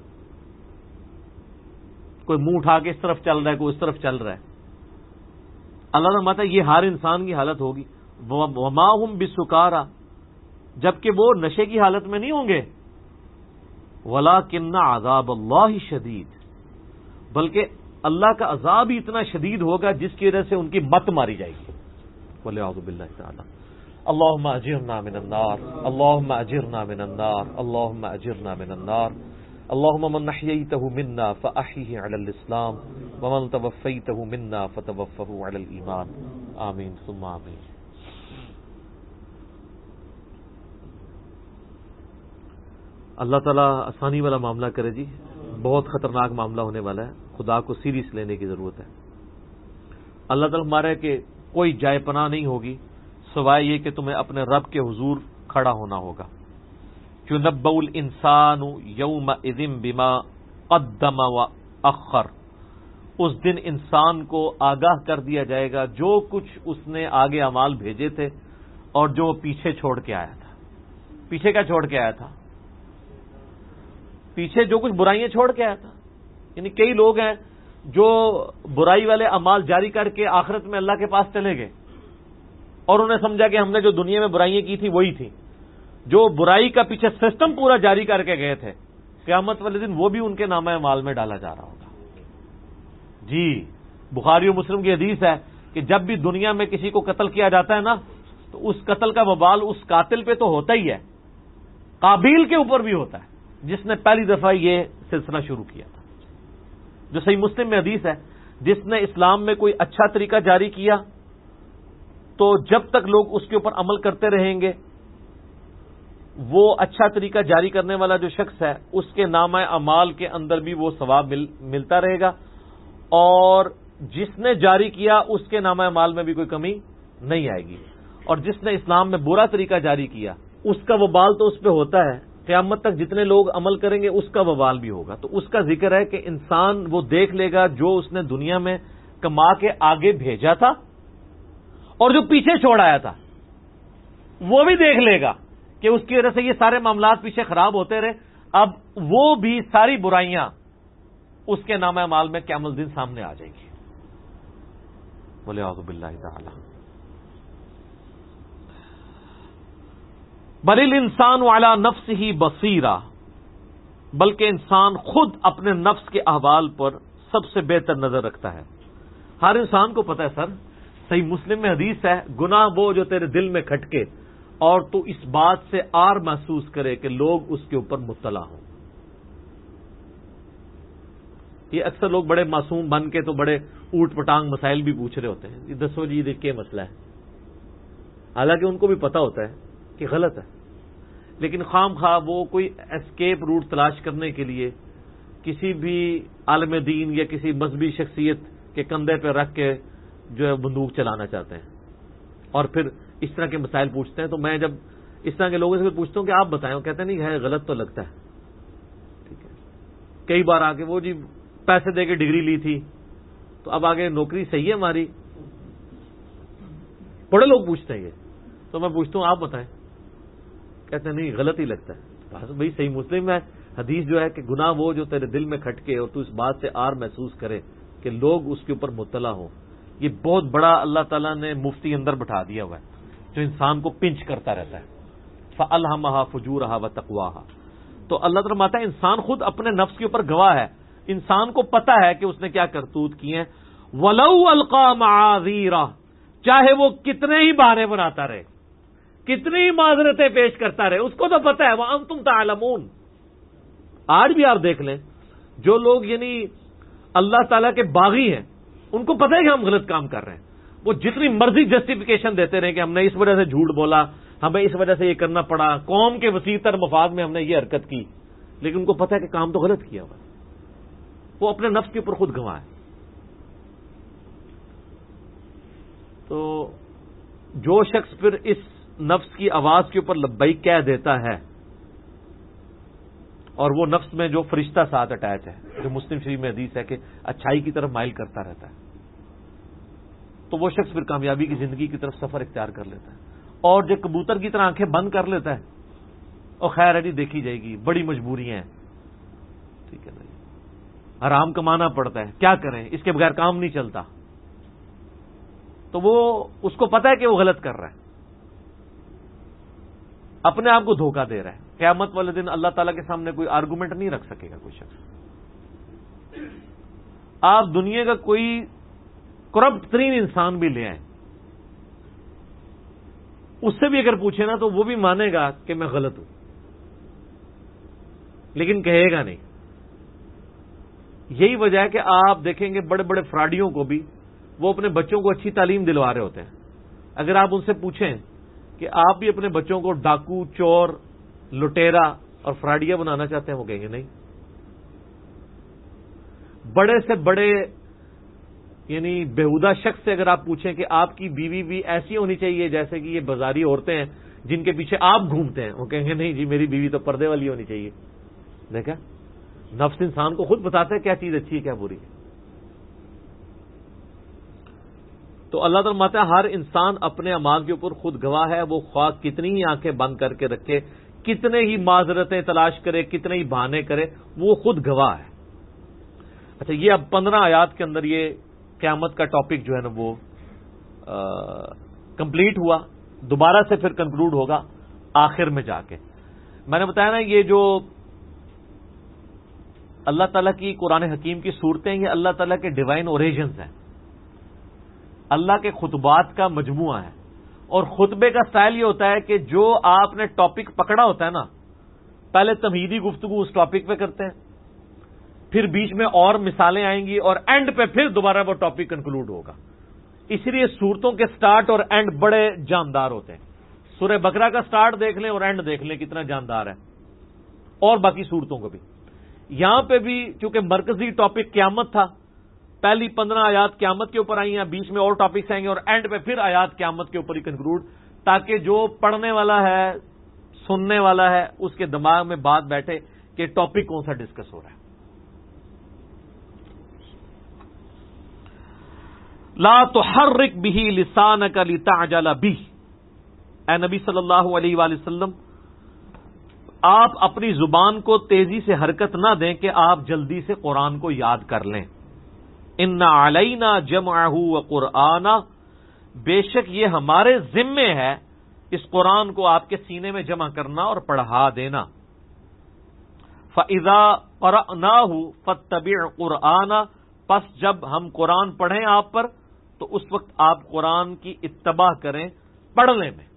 کوئی منہ اٹھا کے اس طرف چل رہا ہے، کوئی اس طرف چل رہا ہے. اللہ نے فرماتا ہے یہ ہر انسان کی حالت ہوگی. وما هم بسکارا، جبکہ وہ نشے کی حالت میں نہیں ہوں گے. ولکن عذاب اللہ شدید، بلکہ اللہ کا عذاب ہی اتنا شدید ہوگا جس کی وجہ سے ان کی مت ماری جائے گی. والعیاذ باللہ تعالی. اللهم اجرنا من النار، اللهم اجرنا من النار، اللهم اجرنا من النار. اللهم من احييته منا فاحيه على الاسلام ومن توفيته منا فتوفه على الايمان. آمین ثم آمین. اللہ تعالیٰ آسانی والا معاملہ کرے جی، بہت خطرناک معاملہ ہونے والا ہے، خدا کو سیریس لینے کی ضرورت ہے. اللہ تعالیٰ ہمارے کہ کوئی جائے پناہ نہیں ہوگی سوائے یہ کہ تمہیں اپنے رب کے حضور کھڑا ہونا ہوگا. يُنَبَّأُ الْإِنسَانُ يَوْمَئِذٍ بِمَا قَدَّمَ وَأَخَّرَ، اس دن انسان کو آگاہ کر دیا جائے گا جو کچھ اس نے آگے اعمال بھیجے تھے اور جو پیچھے چھوڑ کے آیا تھا. پیچھے کیا چھوڑ کے آیا تھا؟ پیچھے جو کچھ برائیاں چھوڑ کے آیا تھا. یعنی کئی لوگ ہیں جو برائی والے اعمال جاری کر کے آخرت میں اللہ کے پاس چلے گئے اور انہیں سمجھا کہ ہم نے جو دنیا میں برائیاں کی تھی وہی تھی. جو برائی کا پیچھے سسٹم پورا جاری کر کے گئے تھے قیامت والے دن وہ بھی ان کے نامہ اعمال میں ڈالا جا رہا ہوگا. جی بخاری و مسلم کی حدیث ہے کہ جب بھی دنیا میں کسی کو قتل کیا جاتا ہے نا تو اس قتل کا وبال اس قاتل پہ تو ہوتا ہی ہے، قابیل کے اوپر بھی ہوتا ہے جس نے پہلی دفعہ یہ سلسلہ شروع کیا تھا. جو صحیح مسلم میں حدیث ہے، جس نے اسلام میں کوئی اچھا طریقہ جاری کیا تو جب تک لوگ اس کے اوپر عمل کرتے رہیں گے، وہ اچھا طریقہ جاری کرنے والا جو شخص ہے اس کے نامہ اعمال کے اندر بھی وہ ثواب ملتا رہے گا، اور جس نے جاری کیا اس کے نامہ اعمال میں بھی کوئی کمی نہیں آئے گی، اور جس نے اسلام میں برا طریقہ جاری کیا اس کا وبال تو اس پہ ہوتا ہے، قیامت تک جتنے لوگ عمل کریں گے اس کا وبال بھی ہوگا۔ تو اس کا ذکر ہے کہ انسان وہ دیکھ لے گا جو اس نے دنیا میں کما کے آگے بھیجا تھا، اور جو پیچھے چھوڑ آیا تھا وہ بھی دیکھ لے گا کہ اس کی وجہ سے یہ سارے معاملات پیچھے خراب ہوتے رہے، اب وہ بھی ساری برائیاں اس کے نامہ اعمال میں قیامت الدین سامنے آ جائیں گی۔ بولے اعوذ باللہ تعالی۔ بل الانسان علی نفسہ بصیرہ، بلکہ انسان خود اپنے نفس کے احوال پر سب سے بہتر نظر رکھتا ہے۔ ہر انسان کو پتہ ہے سر، صحیح مسلم میں حدیث ہے، گناہ وہ جو تیرے دل میں کھٹکے اور تو اس بات سے آر محسوس کرے کہ لوگ اس کے اوپر مطلع ہوں۔ یہ اکثر لوگ بڑے معصوم بن کے تو بڑے اوٹ پٹانگ مسائل بھی پوچھ رہے ہوتے ہیں، یہ دسو جی یہ کیا مسئلہ ہے، حالانکہ ان کو بھی پتا ہوتا ہے کہ غلط ہے، لیکن خام خواہ وہ کوئی اسکیپ روٹ تلاش کرنے کے لیے کسی بھی عالم دین یا کسی مذہبی شخصیت کے کندھے پہ رکھ کے جو ہے بندوق چلانا چاہتے ہیں، اور پھر اس طرح کے مسائل پوچھتے ہیں۔ تو میں جب اس طرح کے لوگوں سے پوچھتا ہوں کہ آپ بتائیں، وہ کہتے ہیں نہیں ہے غلط تو لگتا ہے، ٹھیک ہے۔ کئی بار آ کے وہ جی پیسے دے کے ڈگری لی تھی تو اب آگے نوکری صحیح ہے ہماری، بڑے لوگ پوچھتے ہیں یہ، تو میں پوچھتا ہوں آپ بتائیں، کہتے ہیں نہیں غلط ہی لگتا ہے۔ بس بھائی صحیح مسلم ہے حدیث جو ہے کہ گناہ وہ جو تیرے دل میں کھٹکے اور تو اس بات سے آر محسوس کرے کہ لوگ اس کے اوپر مطلع ہوں، یہ بہت بڑا اللہ تعالیٰ نے مفتی اندر بٹھا دیا ہوا ہے جو انسان کو پنچ کرتا رہتا ہے۔ فَأَلْهَمَهَا فُجُورَهَا وَتَقْوَاهَا، تو اللہ تعالیٰ فرماتا ہے انسان خود اپنے نفس کے اوپر گواہ ہے، انسان کو پتا ہے کہ اس نے کیا کرتوت کی ہیں۔ وَلَوْ أَلْقَىٰ مَعَاذِيرَهُ، چاہے وہ کتنے ہی بہانے بناتا رہے، کتنی ہی معذرتیں پیش کرتا رہے، اس کو تو پتا ہے۔ وَأَنْتُمْ تَعْلَمُونَ، آج بھی آپ دیکھ لیں جو لوگ یعنی اللہ تعالیٰ کے باغی ہیں ان کو پتہ ہے کہ ہم غلط کام کر رہے ہیں، وہ جتنی مرضی جسٹیفیکیشن دیتے رہے کہ ہم نے اس وجہ سے جھوٹ بولا، ہمیں اس وجہ سے یہ کرنا پڑا، قوم کے وسیع تر مفاد میں ہم نے یہ حرکت کی، لیکن ان کو پتہ ہے کہ کام تو غلط کیا ہوا، وہ اپنے نفس کے اوپر خود گواہ ہے۔ تو جو شخص پھر اس نفس کی آواز کے اوپر لبیک کہہ دیتا ہے، اور وہ نفس میں جو فرشتہ ساتھ اٹیچ ہے، جو مسلم شریف میں حدیث ہے کہ اچھائی کی طرف مائل کرتا رہتا ہے، تو وہ شخص پھر کامیابی کی زندگی کی طرف سفر اختیار کر لیتا ہے۔ اور جو کبوتر کی طرح آنکھیں بند کر لیتا ہے، اور خیر ہے جی دیکھی جائے گی، بڑی مجبوریاں ہیں، ٹھیک ہے بھائی، حرام کمانا پڑتا ہے، کیا کریں، اس کے بغیر کام نہیں چلتا، تو وہ اس کو پتا ہے کہ وہ غلط کر رہا ہے، اپنے آپ کو دھوکہ دے رہا ہے۔ قیامت والے دن اللہ تعالیٰ کے سامنے کوئی آرگومنٹ نہیں رکھ سکے گا کوئی شخص۔ آپ دنیا کا کوئی کرپٹ ترین انسان بھی لے آئیں، اس سے بھی اگر پوچھے نا تو وہ بھی مانے گا کہ میں غلط ہوں، لیکن کہے گا نہیں۔ یہی وجہ ہے کہ آپ دیکھیں گے بڑے بڑے فراڈیوں کو بھی وہ اپنے بچوں کو اچھی تعلیم دلوا رہے ہوتے ہیں، اگر آپ ان سے پوچھیں کہ آپ بھی اپنے بچوں کو ڈاکو، چور، لٹیرا اور فراڈیا بنانا چاہتے ہیں، وہ کہیں گے نہیں۔ بڑے سے بڑے یعنی بیہودہ شخص سے اگر آپ پوچھیں کہ آپ کی بیوی بھی ایسی ہونی چاہیے جیسے کہ یہ بازاری عورتیں ہیں جن کے پیچھے آپ گھومتے ہیں، وہ کہیں گے نہیں جی میری بیوی تو پردے والی ہونی چاہیے۔ دیکھا، نفس انسان کو خود بتاتا ہے کیا چیز اچھی ہے کیا بری ہے۔ تو اللہ تعالیٰ فرماتا ہے ہر انسان اپنے اعمال کے اوپر خود گواہ ہے، وہ خواہ کتنی ہی آنکھیں بند کر کے رکھے، کتنے ہی معذرتیں تلاش کرے، کتنے ہی بہانے کرے، وہ خود گواہ ہے۔ اچھا، یہ اب 15 آیات کے اندر یہ قیامت کا ٹاپک جو ہے نا وہ کمپلیٹ ہوا، دوبارہ سے پھر کنکلوڈ ہوگا آخر میں جا کے۔ میں نے بتایا نا یہ جو اللہ تعالیٰ کی قرآن حکیم کی صورتیں یہ اللہ تعالیٰ کے ڈیوائن اوریجنز ہیں، اللہ کے خطبات کا مجموعہ ہے، اور خطبے کا سٹائل یہ ہوتا ہے کہ جو آپ نے ٹاپک پکڑا ہوتا ہے نا، پہلے تمہیدی گفتگو اس ٹاپک پہ کرتے ہیں، پھر بیچ میں اور مثالیں آئیں گی، اور اینڈ پہ پھر دوبارہ وہ ٹاپک کنکلوڈ ہوگا۔ اس لیے صورتوں کے سٹارٹ اور اینڈ بڑے جاندار ہوتے ہیں. سورہ بقرہ کا سٹارٹ دیکھ لیں اور اینڈ دیکھ لیں کتنا جاندار ہے, اور باقی صورتوں کو بھی. یہاں پہ بھی چونکہ مرکزی ٹاپک قیامت تھا, پہلی 15 آیات قیامت کے اوپر آئی ہیں, بیچ میں اور ٹاپکس آئیں گے, اور اینڈ پہ پھر آیات قیامت کے اوپر ہی کنکلوڈ, تاکہ جو پڑھنے والا ہے, سننے والا ہے, اس کے دماغ میں بات بیٹھے کہ ٹاپک کون سا ڈسکس ہو رہا ہے. لا تحرک به لسانک لتعجل به, اے نبی صلی اللہ علیہ وآلہ وسلم آپ اپنی زبان کو تیزی سے حرکت نہ دیں کہ آپ جلدی سے قرآن کو یاد کر لیں. ان علینا جمعہ وقرآنہ, بے شک یہ ہمارے ذمے ہے اس قرآن کو آپ کے سینے میں جمع کرنا اور پڑھا دینا. فَإِذَا قَرَأْنَاهُ فَاتَّبِعْ قُرْآنَ, پس جب ہم قرآن پڑھیں آپ پر تو اس وقت آپ قرآن کی اتباع کریں پڑھنے میں.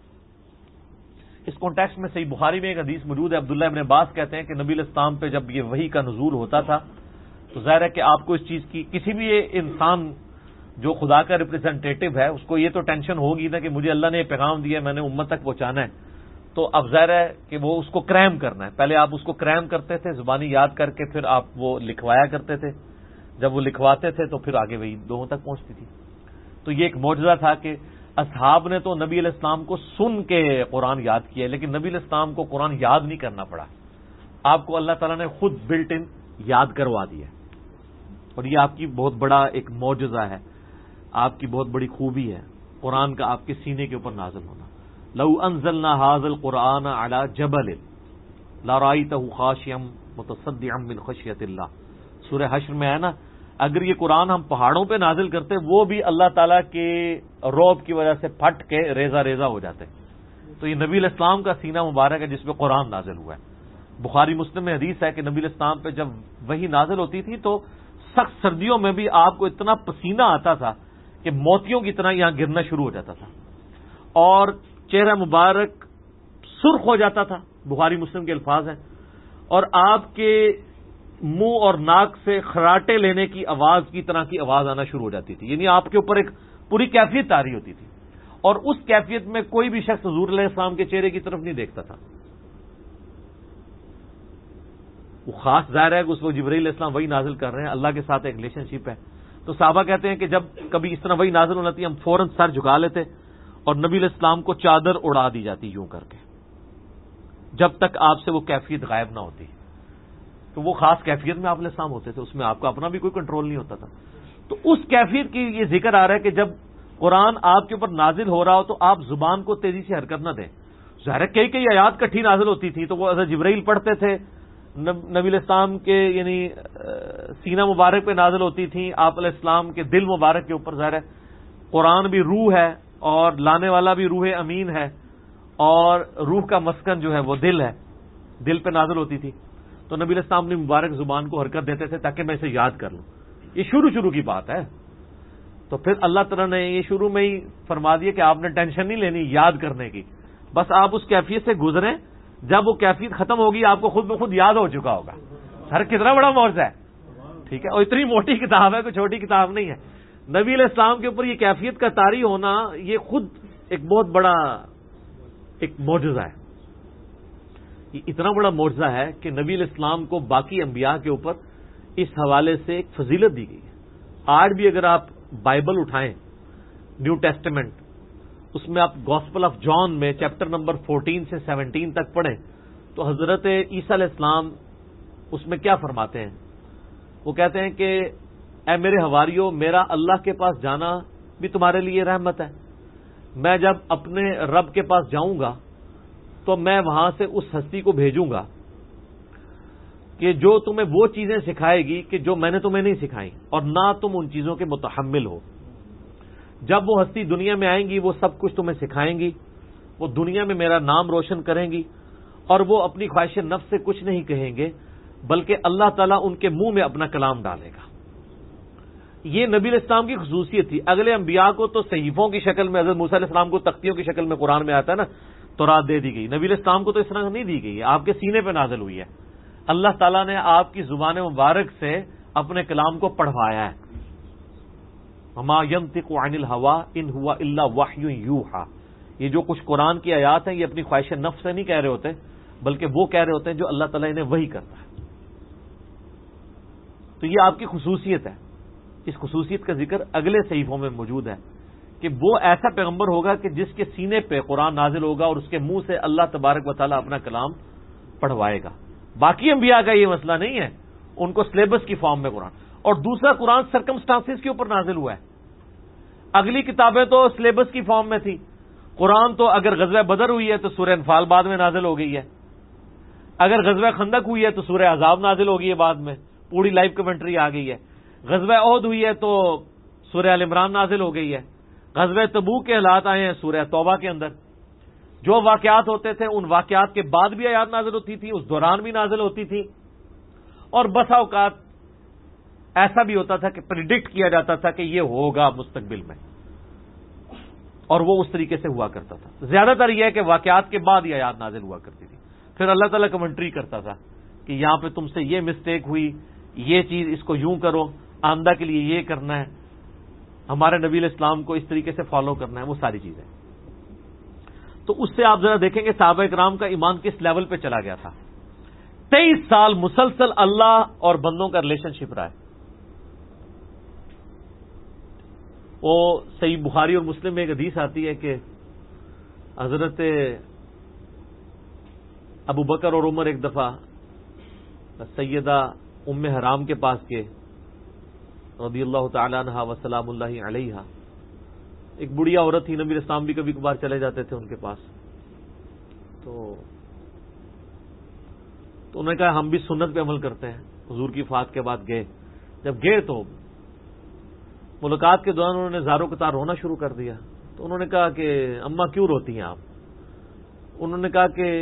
اس کانٹیکسٹ میں صحیح بخاری میں ایک حدیث موجود ہے, عبداللہ ابن عباس کہتے ہیں کہ نبی علیہ السلام پہ جب یہ وحی کا نزول ہوتا تھا تو ظاہر ہے کہ آپ کو اس چیز کی, کسی بھی انسان جو خدا کا ریپرزینٹیٹو ہے اس کو یہ تو ٹینشن ہوگی نا کہ مجھے اللہ نے یہ پیغام دیا ہے, میں نے امت تک پہنچانا ہے. تو اب ظاہر ہے کہ وہ اس کو کریم کرنا ہے. پہلے آپ اس کو کریم کرتے تھے زبانی یاد کر کے, پھر آپ وہ لکھوایا کرتے تھے. جب وہ لکھواتے تھے تو پھر آگے وہی لوگوں تک پہنچتی تھی. تو یہ ایک معجزہ تھا کہ اصحاب نے تو نبی علیہ السلام کو سن کے قرآن یاد کیا, لیکن نبی علیہ السلام کو قرآن یاد نہیں کرنا پڑا. آپ کو اللہ تعالیٰ نے خود بلٹ ان یاد کروا دیا, اور یہ آپ کی بہت بڑا ایک معجزہ ہے, آپ کی بہت بڑی خوبی ہے قرآن کا آپ کے سینے کے اوپر نازل ہونا. لو انزلنا هذا القرآن على جبل لرأيته خاشعا متصدعا من خشية اللہ, سورہ حشر میں ہے نا, اگر یہ قرآن ہم پہاڑوں پہ نازل کرتے وہ بھی اللہ تعالیٰ کے رعب کی وجہ سے پھٹ کے ریزہ ریزہ ہو جاتے. تو یہ نبی علیہ السلام کا سینہ مبارک ہے جس پہ قرآن نازل ہوا ہے. بخاری مسلم میں حدیث ہے کہ نبی علیہ السلام پہ جب وحی نازل ہوتی تھی تو سخت سردیوں میں بھی آپ کو اتنا پسینہ آتا تھا کہ موتیوں کی طرح یہاں گرنا شروع ہو جاتا تھا, اور چہرہ مبارک سرخ ہو جاتا تھا. بخاری مسلم کے الفاظ ہیں. اور آپ کے منہ اور ناک سے خراٹے لینے کی آواز کی طرح کی آواز آنا شروع ہو جاتی تھی, یعنی آپ کے اوپر ایک پوری کیفیت طاری ہوتی تھی, اور اس کیفیت میں کوئی بھی شخص حضور علیہ السلام کے چہرے کی طرف نہیں دیکھتا تھا. وہ خاص ظاہر ہے کہ اس وقت جبرائیل علیہ السلام وہی نازل کر رہے ہیں, اللہ کے ساتھ ایک ریلیشن شپ ہے. تو صحابہ کہتے ہیں کہ جب کبھی اس طرح وہی نازل ہونا تھی ہم فوراً سر جھکا لیتے اور نبی علیہ السلام کو چادر اڑا دی جاتی یوں کر کے, جب تک آپ سے وہ کیفیت غائب نہ ہوتی. تو وہ خاص کیفیت میں آپ علیہ السلام ہوتے تھے, اس میں آپ کا اپنا بھی کوئی کنٹرول نہیں ہوتا تھا. تو اس کیفیت کی یہ ذکر آ رہا ہے کہ جب قرآن آپ کے اوپر نازل ہو رہا ہو تو آپ زبان کو تیزی سے حرکت نہ دیں. ظاہر کئی آیات کٹھی نازل ہوتی تھی تو وہ حضرت جبرائیل پڑھتے تھے, نبی علیہ السلام کے یعنی سینہ مبارک پہ نازل ہوتی تھیں, آپ علیہ السلام کے دل مبارک کے اوپر. ظاہر ہے قرآن بھی روح ہے اور لانے والا بھی روح امین ہے, اور روح کا مسکن جو ہے وہ دل ہے, دل پہ نازل ہوتی تھی. تو نبی علیہ السلام نے مبارک زبان کو حرکت دیتے تھے تاکہ میں اسے یاد کر لوں. یہ شروع کی بات ہے. تو پھر اللہ تعالیٰ نے یہ شروع میں ہی فرما دیا کہ آپ نے ٹینشن نہیں لینی یاد کرنے کی, بس آپ اس کیفیت سے گزریں, جب وہ کیفیت ختم ہوگی آپ کو خود بخود یاد ہو چکا ہوگا. سر کتنا بڑا معجزہ ہے, ٹھیک ہے, اور اتنی موٹی کتاب ہے, کوئی چھوٹی کتاب نہیں ہے. نبی علیہ السلام کے اوپر یہ کیفیت کا طاری ہونا یہ خود ایک بہت بڑا ایک معجزہ ہے. یہ اتنا بڑا معجزہ ہے کہ نبی علیہ السلام کو باقی انبیاء کے اوپر اس حوالے سے ایک فضیلت دی گئی ہے. آج بھی اگر آپ بائبل اٹھائیں, نیو ٹیسٹمنٹ, اس میں آپ گاسپل آف جان میں چیپٹر نمبر 14 سے 17 تک پڑھیں تو حضرت عیسیٰ علیہ السلام اس میں کیا فرماتے ہیں. وہ کہتے ہیں کہ اے میرے حواریوں, میرا اللہ کے پاس جانا بھی تمہارے لیے رحمت ہے. میں جب اپنے رب کے پاس جاؤں گا تو میں وہاں سے اس ہستی کو بھیجوں گا کہ جو تمہیں وہ چیزیں سکھائے گی کہ جو میں نے تمہیں نہیں سکھائیں, اور نہ تم ان چیزوں کے متحمل ہو. جب وہ ہستی دنیا میں آئیں گی وہ سب کچھ تمہیں سکھائیں گی, وہ دنیا میں میرا نام روشن کریں گی, اور وہ اپنی خواہش نفس سے کچھ نہیں کہیں گے بلکہ اللہ تعالیٰ ان کے منہ میں اپنا کلام ڈالے گا. یہ نبی علیہ السلام کی خصوصیت تھی. اگلے انبیاء کو تو صحیفوں کی شکل میں, حضرت موسیٰ علیہ السلام کو تختیوں کی شکل میں قرآن میں آتا ہے نا, تورات دے دی گئی. نبی علیہ السلام کو تو اس طرح نہیں دی گئی ہے, آپ کے سینے پہ نازل ہوئی ہے. اللہ تعالیٰ نے آپ کی زبان مبارک سے اپنے کلام کو پڑھوایا ہے. وما ينطق عن الهوى ان هو الا وحی یوحى. یہ جو کچھ قرآن کی آیات ہیں یہ اپنی خواہش نفس سے نہیں کہہ رہے ہوتے بلکہ وہ کہہ رہے ہوتے ہیں جو اللہ تعالیٰ انہیں وحی کرتا ہے. تو یہ آپ کی خصوصیت ہے. اس خصوصیت کا ذکر اگلے صحیفوں میں موجود ہے کہ وہ ایسا پیغمبر ہوگا کہ جس کے سینے پہ قرآن نازل ہوگا اور اس کے منہ سے اللہ تبارک و تعالیٰ اپنا کلام پڑھوائے گا. باقی انبیاء کا یہ مسئلہ نہیں ہے, ان کو سلیبس کی فارم میں قرآن. اور دوسرا قرآن سرکمسٹانسز کے اوپر نازل ہوا ہے. اگلی کتابیں تو سلیبس کی فارم میں تھی. قرآن تو اگر غزوہ بدر ہوئی ہے تو سورہ انفال بعد میں نازل ہو گئی ہے, اگر غزوہ خندق ہوئی ہے تو سورہ احزاب نازل ہو گئی ہے بعد میں, پوری لائیو کمنٹری آ گئی ہے. غزوہ احد ہوئی ہے تو سورہ ال عمران نازل ہو گئی ہے. غزوہ تبوک کے حالات آئے ہیں سورہ توبہ کے اندر. جو واقعات ہوتے تھے ان واقعات کے بعد بھی آیات نازل ہوتی تھی, اس دوران بھی نازل ہوتی تھی. اور بسا اوقات ایسا بھی ہوتا تھا کہ پریڈکٹ کیا جاتا تھا کہ یہ ہوگا مستقبل میں, اور وہ اس طریقے سے ہوا کرتا تھا. زیادہ تر یہ ہے کہ واقعات کے بعد یہ آیات نازل ہوا کرتی تھی. پھر اللہ تعالیٰ کمنٹری کرتا تھا کہ یہاں پہ تم سے یہ مسٹیک ہوئی, یہ چیز اس کو یوں کرو, آئندہ کے لیے یہ کرنا ہے, ہمارے نبی علیہ السلام کو اس طریقے سے فالو کرنا ہے, وہ ساری چیزیں. تو اس سے آپ ذرا دیکھیں کہ صحابہ کرام کا ایمان کس لیول پہ چلا گیا تھا. 23 سال مسلسل اللہ اور بندوں کا ریلیشن شپ رہا ہے. وہ صحیح بخاری اور مسلم میں ایک حدیث آتی ہے کہ حضرت ابو بکر اور عمر ایک دفعہ سیدہ ام حرام کے پاس گئے رضی اللہ تعالی عنہا وسلام اللہ علیہا. ایک بڑھیا عورت تھی, نبی اسلام بھی کبھی کبھار چلے جاتے تھے ان کے پاس. تو انہوں نے کہا ہم بھی سنت پہ عمل کرتے ہیں. حضور کی وفات کے بعد گئے. جب گئے تو ملاقات کے دوران انہوں نے زاروں قطار رونا شروع کر دیا. تو انہوں نے کہا کہ اماں کیوں روتی ہیں آپ؟ انہوں نے کہا کہ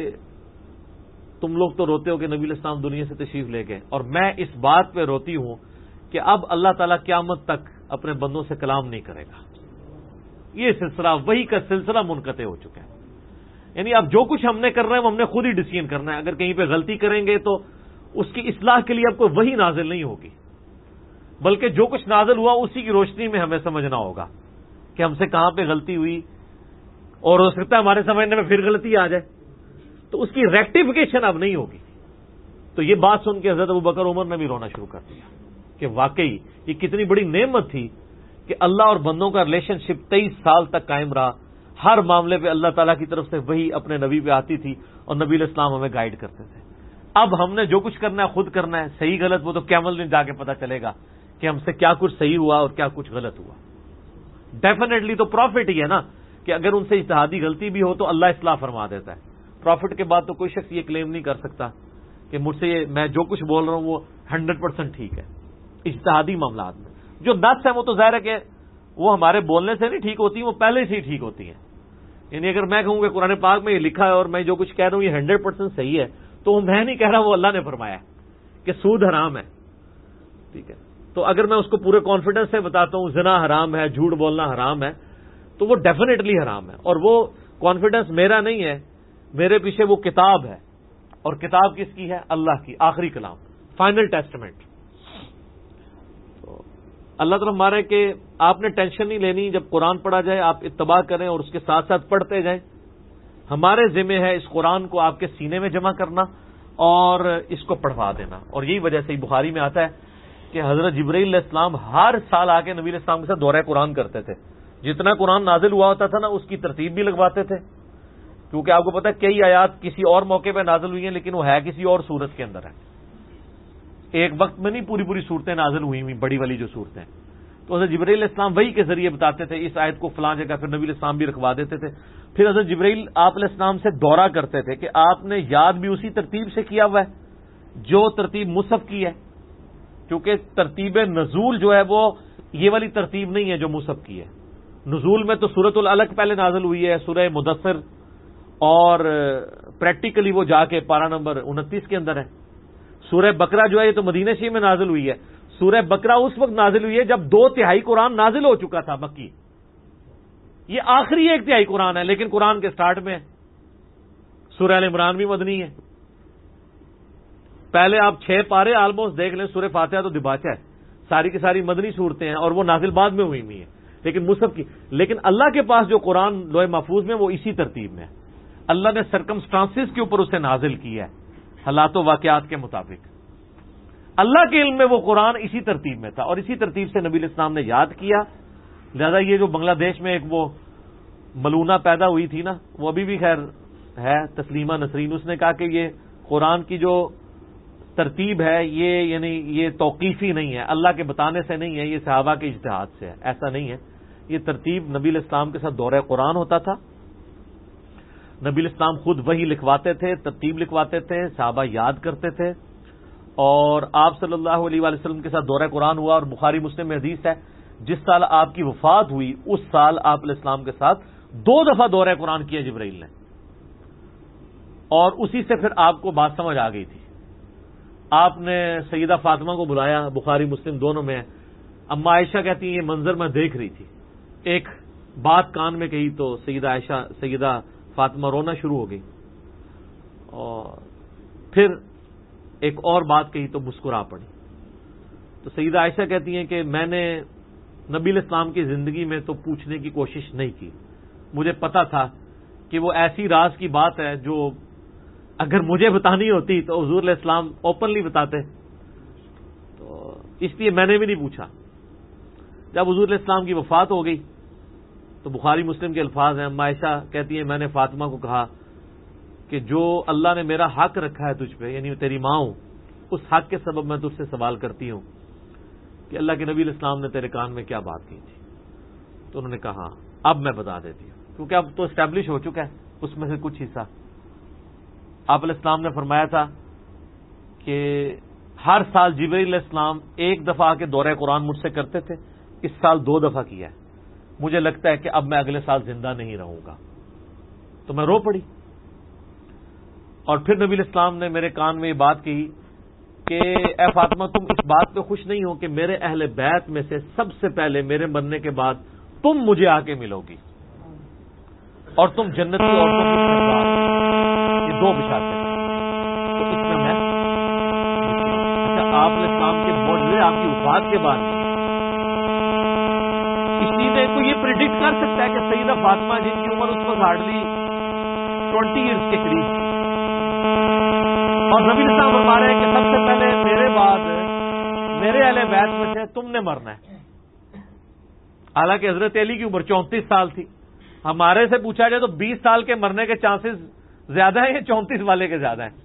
تم لوگ تو روتے ہو کہ نبی الاسلام دنیا سے تشریف لے گئے, اور میں اس بات پہ روتی ہوں کہ اب اللہ تعالیٰ قیامت تک اپنے بندوں سے کلام نہیں کرے گا. یہ سلسلہ وہی کا سلسلہ منقطع ہو چکا ہے. یعنی اب جو کچھ ہم نے کرنا ہے وہ ہم نے خود ہی ڈیسیژن کرنا ہے. اگر کہیں پہ غلطی کریں گے تو اس کی اصلاح کے لیے اب کوئی وہی نازل نہیں ہوگی, بلکہ جو کچھ نازل ہوا اسی کی روشنی میں ہمیں سمجھنا ہوگا کہ ہم سے کہاں پہ غلطی ہوئی, اور ہو سکتا ہے ہمارے سمجھنے میں پھر غلطی آ جائے, تو اس کی ریکٹیفیکیشن اب نہیں ہوگی. تو یہ بات سن کے حضرت ابوبکر عمر نے بھی رونا شروع کر دیا کہ واقعی یہ کتنی بڑی نعمت تھی کہ اللہ اور بندوں کا ریلیشن شپ 23 سال تک قائم رہا. ہر معاملے پہ اللہ تعالیٰ کی طرف سے وہی اپنے نبی پہ آتی تھی اور نبی علیہ السلام ہمیں گائیڈ کرتے تھے. اب ہم نے جو کچھ کرنا ہے خود کرنا ہے. صحیح غلط وہ تو قیامت دن جا کے پتہ چلے گا کہ ہم سے کیا کچھ صحیح ہوا اور کیا کچھ غلط ہوا. ڈیفینیٹلی تو پروفٹ ہی ہے نا کہ اگر ان سے اجتہادی غلطی بھی ہو تو اللہ اصلاح فرما دیتا ہے. پروفٹ کے بعد تو کوئی شخص یہ کلیم نہیں کر سکتا کہ مجھ سے میں جو کچھ بول رہا ہوں وہ 100% ٹھیک ہے. اجتہادی معاملات میں جو نص ہے وہ تو ظاہر ہے کہ وہ ہمارے بولنے سے نہیں ٹھیک ہوتی, وہ پہلے سے ہی ٹھیک ہوتی ہیں. یعنی اگر میں کہوں کہ قرآن پاک میں یہ لکھا ہے اور میں جو کچھ کہہ رہا ہوں یہ 100% صحیح ہے, تو میں نہیں کہہ رہا, وہ اللہ نے فرمایا ہے کہ سود حرام ہے. ٹھیک ہے, تو اگر میں اس کو پورے کانفیڈنس سے بتاتا ہوں زنا حرام ہے, جھوٹ بولنا حرام ہے, تو وہ ڈیفینیٹلی حرام ہے. اور وہ کانفیڈنس میرا نہیں ہے, میرے پیچھے وہ کتاب ہے, اور کتاب کس کی ہے؟ اللہ کی, آخری کلام, فائنل ٹیسٹمنٹ. تو اللہ تعالیٰ ہمارے کہ آپ نے ٹینشن نہیں لینی, جب قرآن پڑھا جائے آپ اتباع کریں اور اس کے ساتھ ساتھ پڑھتے جائیں. ہمارے ذمہ ہے اس قرآن کو آپ کے سینے میں جمع کرنا اور اس کو پڑھوا دینا. اور یہی وجہ سے بخاری میں آتا ہے کہ حضرت جبرائیل علیہ السلام ہر سال آ کے نبی علیہ السلام کے ساتھ دورہ قرآن کرتے تھے. جتنا قرآن نازل ہوا ہوتا تھا نا اس کی ترتیب بھی لگواتے تھے, کیونکہ آپ کو پتا ہے کئی آیات کسی اور موقع پہ نازل ہوئی ہیں لیکن وہ ہے کسی اور صورت کے اندر ہے. ایک وقت میں نہیں پوری صورتیں نازل ہوئی بڑی والی جو صورتیں. تو حضرت جبرائیل علیہ السلام وہی کے ذریعے بتاتے تھے اس آیت کو فلاں جگہ, پھر نبی علیہ السلام بھی رکھوا دیتے تھے. پھر حضرت جبرائیل آپ علیہ السلام سے دورہ کرتے تھے کہ آپ نے یاد بھی اسی ترتیب سے کیا ہوا ہے جو ترتیب مصحف کی ہے, کیونکہ ترتیب نزول جو ہے وہ یہ والی ترتیب نہیں ہے جو مصحف کی ہے. نزول میں تو سورۃ العلق پہلے نازل ہوئی ہے, سورہ مدثر, اور پریکٹیکلی وہ جا کے پارہ نمبر 29 کے اندر ہے. سورہ بقرہ جو ہے یہ تو مدینہ شریف میں نازل ہوئی ہے. سورہ بقرہ اس وقت نازل ہوئی ہے جب 2/3 قرآن نازل ہو چکا تھا مکی. یہ آخری 1/3 قرآن ہے لیکن قرآن کے سٹارٹ میں ہے. سورہ ال عمران بھی مدنی ہے. پہلے آپ 6 پارے آلموسٹ دیکھ لیں, سورہ فاتحہ تو دباچہ ہے, ساری کی ساری مدنی صورتیں ہیں اور وہ نازل بعد میں ہوئی ہیں، لیکن مصحف کی، لیکن اللہ کے پاس جو قرآن لوح محفوظ میں وہ اسی ترتیب میں ہے. اللہ نے سرکمسٹانسز کے اوپر اسے نازل کیا ہے، حالات و واقعات کے مطابق. اللہ کے علم میں وہ قرآن اسی ترتیب میں تھا، اور اسی ترتیب سے نبی الاسلام نے یاد کیا. لہذا یہ جو بنگلہ دیش میں ایک وہ ملونہ پیدا ہوئی تھی نا، وہ ابھی بھی خیر ہے، تسلیمہ نسرین، اس نے کہا کہ یہ قرآن کی جو ترتیب ہے یہ یعنی یہ توقیفی نہیں ہے، اللہ کے بتانے سے نہیں ہے، یہ صحابہ کے اجتہاد سے ہے. ایسا نہیں ہے، یہ ترتیب نبی الاسلام کے ساتھ دورہ قرآن ہوتا تھا. نبی الاسلام خود وحی لکھواتے تھے، ترتیب لکھواتے تھے، صحابہ یاد کرتے تھے. اور آپ صلی اللہ علیہ وآلہ وسلم کے ساتھ دورہ قرآن ہوا، اور بخاری مسلم میں حدیث ہے جس سال آپ کی وفات ہوئی اس سال آپ علیہ السلام کے ساتھ 2 دفعہ دورہ قرآن کیا جبرائیل نے، اور اسی سے پھر آپ کو بات سمجھ آ گئی تھی. آپ نے سیدہ فاطمہ کو بلایا، بخاری مسلم دونوں میں. اما عائشہ کہتی ہیں یہ منظر میں دیکھ رہی تھی، ایک بات کان میں کہی تو سیدہ فاطمہ رونا شروع ہو گئی، اور پھر ایک اور بات کہی تو مسکرا پڑی. تو سیدہ عائشہ کہتی ہیں کہ میں نے نبی الاسلام کی زندگی میں تو پوچھنے کی کوشش نہیں کی، مجھے پتا تھا کہ وہ ایسی راز کی بات ہے جو اگر مجھے بتانی ہوتی تو حضور علیہ السلام اوپنلی بتاتے، تو اس لیے میں نے بھی نہیں پوچھا. جب حضور علیہ السلام کی وفات ہو گئی تو بخاری مسلم کے الفاظ ہیں، اما عائشہ کہتی ہیں میں نے فاطمہ کو کہا کہ جو اللہ نے میرا حق رکھا ہے تجھ پہ، یعنی تیری ماں ہوں، اس حق کے سبب میں تجھ سے سوال کرتی ہوں کہ اللہ کے نبی علیہ السلام نے تیرے کان میں کیا بات کی تھی. تو انہوں نے کہا اب میں بتا دیتی ہوں، کیونکہ اب تو اسٹیبلش ہو چکا ہے اس میں سے کچھ حصہ. آپ علیہ السلام نے فرمایا تھا کہ ہر سال جبرائیل علیہ السلام 1 دفعہ آ کے دورہ قرآن مجھ سے کرتے تھے، اس سال 2 دفعہ کیا ہے، مجھے لگتا ہے کہ اب میں اگلے سال زندہ نہیں رہوں گا. تو میں رو پڑی. اور پھر نبی علیہ السلام نے میرے کان میں یہ بات کہی کہ اے فاطمہ تم اس بات پہ خوش نہیں ہو کہ میرے اہل بیت میں سے سب سے پہلے میرے مرنے کے بعد تم مجھے آ کے ملو گی، اور تم جنت کی عورتوں کی سردار. یہ 2 بشارتیں. تو اس میں آپ علیہ السلام کے معجزے آپ کی وفات کے بعد اس چیز کو یہ پریڈکٹ کر سکتا ہے کہ سیدہ فاطمہ جن کی عمر اس وقت ہارڈلی 20 ایئرس کے قریب، اور نبی صاحب فرما رہے ہیں کہ سب سے پہلے میرے بعد میرے اہل بیت میں سے تم نے مرنا ہے. حالانکہ حضرت علی کی عمر 34 سال تھی. ہمارے سے پوچھا جائے تو 20 سال کے مرنے کے چانسز زیادہ ہیں یا 34 والے کے زیادہ ہیں؟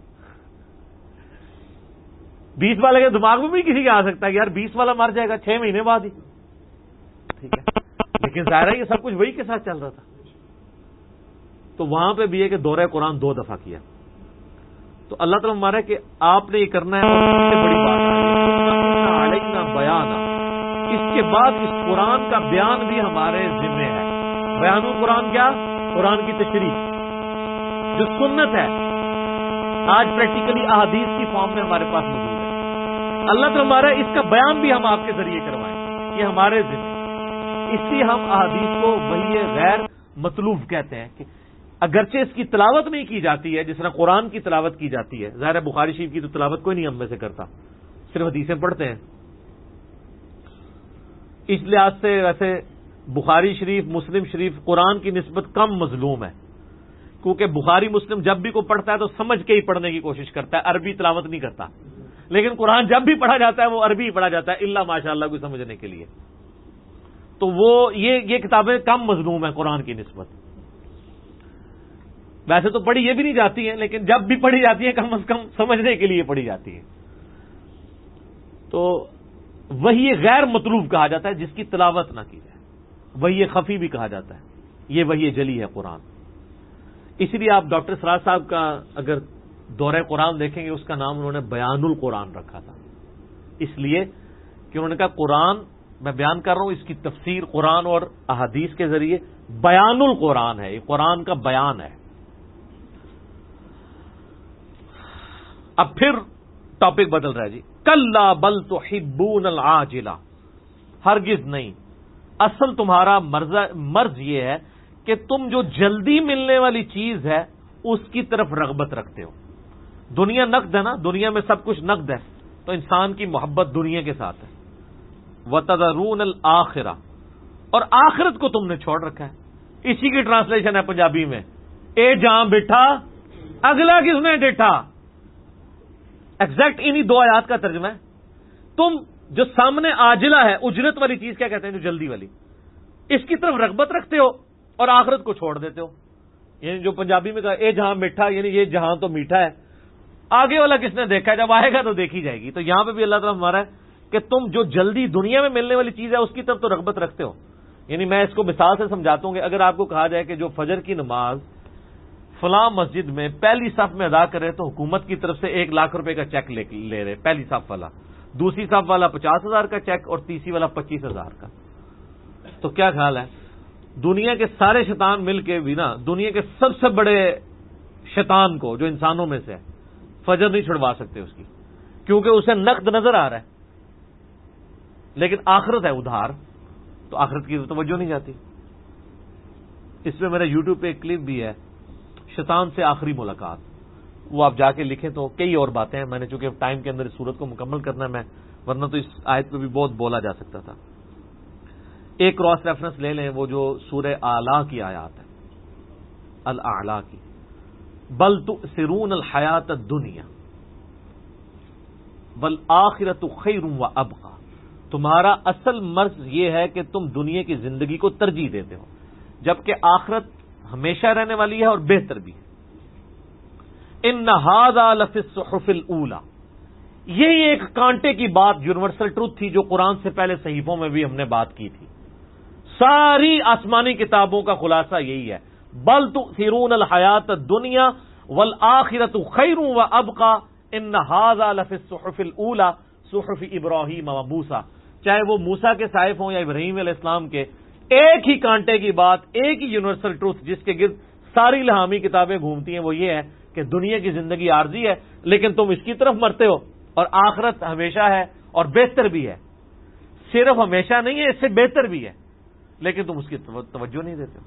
20 والے کے دماغ میں بھی کسی کا آ سکتا ہے کہ یار 20 والا مر جائے گا 6 مہینے بعد ہی، ٹھیک ہے، لیکن ظاہر ہے یہ سب کچھ وہی کے ساتھ چل رہا تھا. تو وہاں پہ بھی ہے کہ دورہ قرآن 2 دفعہ کیا. تو اللہ تعالیٰ ہمارا کہ آپ نے یہ کرنا ہے، اور سب سے بڑی بات علینا بیان، اس کے بعد اس قرآن کا بیان بھی ہمارے ذمہ ہے. بیان القرآن کیا؟ قرآن کی تشریح جو سنت ہے، آج پریکٹیکلی احادیث کی فارم میں ہمارے پاس موجود ہے. اللہ تعالیٰ ہمارا اس کا بیان بھی ہم آپ کے ذریعے کروائیں، یہ ہمارے ذمہ. اس لیے ہم احادیث کو وحی غیر مطلوب کہتے ہیں کہ اگرچہ اس کی تلاوت نہیں کی جاتی ہے جس طرح قرآن کی تلاوت کی جاتی ہے. ظاہر ہے بخاری شریف کی تو تلاوت کوئی نہیں ہم میں سے کرتا، صرف حدیثیں پڑھتے ہیں. اس لحاظ سے ویسے بخاری شریف مسلم شریف قرآن کی نسبت کم مظلوم ہے، کیونکہ بخاری مسلم جب بھی کوئی پڑھتا ہے تو سمجھ کے ہی پڑھنے کی کوشش کرتا ہے، عربی تلاوت نہیں کرتا. لیکن قرآن جب بھی پڑھا جاتا ہے وہ عربی ہی پڑھا جاتا ہے، الا ماشاء اللہ کو سمجھنے کے لیے. تو وہ یہ کتابیں کم مظلوم ہیں قرآن کی نسبت. ویسے تو پڑھی یہ بھی نہیں جاتی ہیں، لیکن جب بھی پڑھی جاتی ہیں کم از کم سمجھنے کے لیے پڑھی جاتی ہے. تو وہی غیر مطلوب کہا جاتا ہے جس کی تلاوت نہ کی جائے. وہی خفی بھی کہا جاتا ہے، یہ وہی جلی ہے قرآن. اسی لیے آپ ڈاکٹر سراج صاحب کا اگر دورہ قرآن دیکھیں گے اس کا نام انہوں نے بیان القرآن رکھا تھا، اس لیے کہ انہوں نے کہا قرآن میں بیان کر رہا ہوں، اس کی تفسیر قرآن اور احادیث کے ذریعے بیان القرآن ہے، یہ قرآن کا بیان ہے. اب پھر ٹاپک بدل رہا ہے جی. کلا بل تحبون العاجلہ، ہرگز نہیں، اصل تمہارا مرض یہ ہے کہ تم جو جلدی ملنے والی چیز ہے اس کی طرف رغبت رکھتے ہو. دنیا نقد ہے نا، دنیا میں سب کچھ نقد ہے، تو انسان کی محبت دنیا کے ساتھ ہے. وَتَذَرُونَ الْآخِرَةَ، اور آخرت کو تم نے چھوڑ رکھا ہے. اسی کی ٹرانسلیشن ہے پنجابی میں، اے جہاں بٹھا اگلا کس نے ڈٹھا. ایگزیکٹ انہی 2 آیات کا ترجمہ ہے. تم جو سامنے عاجلہ ہے، اجرت والی چیز کیا کہتے ہیں، جو جلدی والی، اس کی طرف رغبت رکھتے ہو اور آخرت کو چھوڑ دیتے ہو. یعنی جو پنجابی میں کہا اے جہاں میٹھا، یعنی یہ جہاں تو میٹھا ہے، آگے والا کس نے دیکھا ہے، جب آئے گا تو دیکھی جائے گی. تو یہاں پہ بھی اللہ تعالیٰ ہمارا ہے کہ تم جو جلدی دنیا میں ملنے والی چیز ہے اس کی طرف تو رغبت رکھتے ہو. یعنی میں اس کو مثال سے سمجھاتا ہوں کہ اگر آپ کو کہا جائے کہ جو فجر کی نماز فلاں مسجد میں پہلی صف میں ادا کرے تو حکومت کی طرف سے 1 لاکھ روپے کا چیک لے رہے، پہلی صف والا، دوسری صف والا 50,000 کا چیک اور تیسری والا 25,000 کا. تو کیا خیال ہے، دنیا کے سارے شیطان مل کے بھی نا، دنیا کے سب سے بڑے شیطان کو جو انسانوں میں سے ہے، فجر نہیں چھڑوا سکتے اس کی، کیونکہ اسے نقد نظر آ رہا ہے. لیکن آخرت ہے ادھار، تو آخرت کی توجہ نہیں جاتی. اس میں میرا یوٹیوب پہ ایک کلپ بھی ہے، شیطان سے آخری ملاقات. وہ آپ جا کے لکھیں تو کئی اور باتیں ہیں. میں نے چونکہ ٹائم کے اندر اس صورت کو مکمل کرنا ہے، میں ورنہ تو اس آیت پہ بھی بہت بولا جا سکتا تھا. ایک کراس ریفرنس لے لیں، وہ جو سورہ اعلیٰ کی آیات ہے، الاعلیٰ کی، بل تؤثرون الحیات الدنیا والآخرۃ خیر وابقی. تمہارا اصل مرض یہ ہے کہ تم دنیا کی زندگی کو ترجیح دیتے ہو، جبکہ آخرت ہمیشہ رہنے والی ہے اور بہتر بھی ہے. ان ھذا لفی الصحف الاولی، یہی ایک کانٹے کی بات یونیورسل ٹروتھ تھی جو قرآن سے پہلے صحیفوں میں بھی ہم نے بات کی تھی. ساری آسمانی کتابوں کا خلاصہ یہی ہے، بل تؤثرون الحیات الدنیا والآخرۃ خیر وابقی ان ھذا لفی الصحف الاولی صحف ابراہیم و موسیٰ. چاہے وہ موسیٰ کے صحائف ہوں یا ابراہیم علیہ السلام کے، ایک ہی کانٹے کی بات، ایک ہی یونیورسل ٹروتھ جس کے گرد ساری الہامی کتابیں گھومتی ہیں، وہ یہ ہے کہ دنیا کی زندگی عارضی ہے، لیکن تم اس کی طرف مرتے ہو، اور آخرت ہمیشہ ہے اور بہتر بھی ہے. صرف ہمیشہ نہیں ہے، اس سے بہتر بھی ہے، لیکن تم اس کی توجہ نہیں دیتے.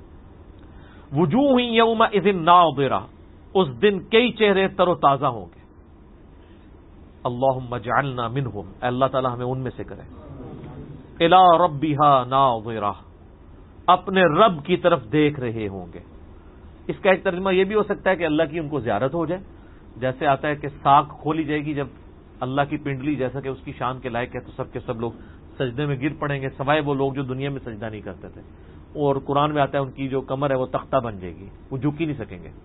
وجوہ یومئذ ناظرہ، اس دن کئی چہرے تر و تازہ ہوں گے. اللہم اجعلنا منہم، اللہ تعالی ہمیں ان میں سے کرے. الی ربہا ناظرہ، اپنے رب کی طرف دیکھ رہے ہوں گے. اس کا ایک ترجمہ یہ بھی ہو سکتا ہے کہ اللہ کی ان کو زیارت ہو جائے، جیسے آتا ہے کہ ساکھ کھولی جائے گی جب اللہ کی پنڈلی، جیسا کہ اس کی شان کے لائق ہے، تو سب کے سب لوگ سجدے میں گر پڑیں گے سوائے وہ لوگ جو دنیا میں سجدہ نہیں کرتے تھے. اور قرآن میں آتا ہے ان کی جو کمر ہے وہ تختہ بن جائے گی، وہ جھک ہی نہیں سکیں گے.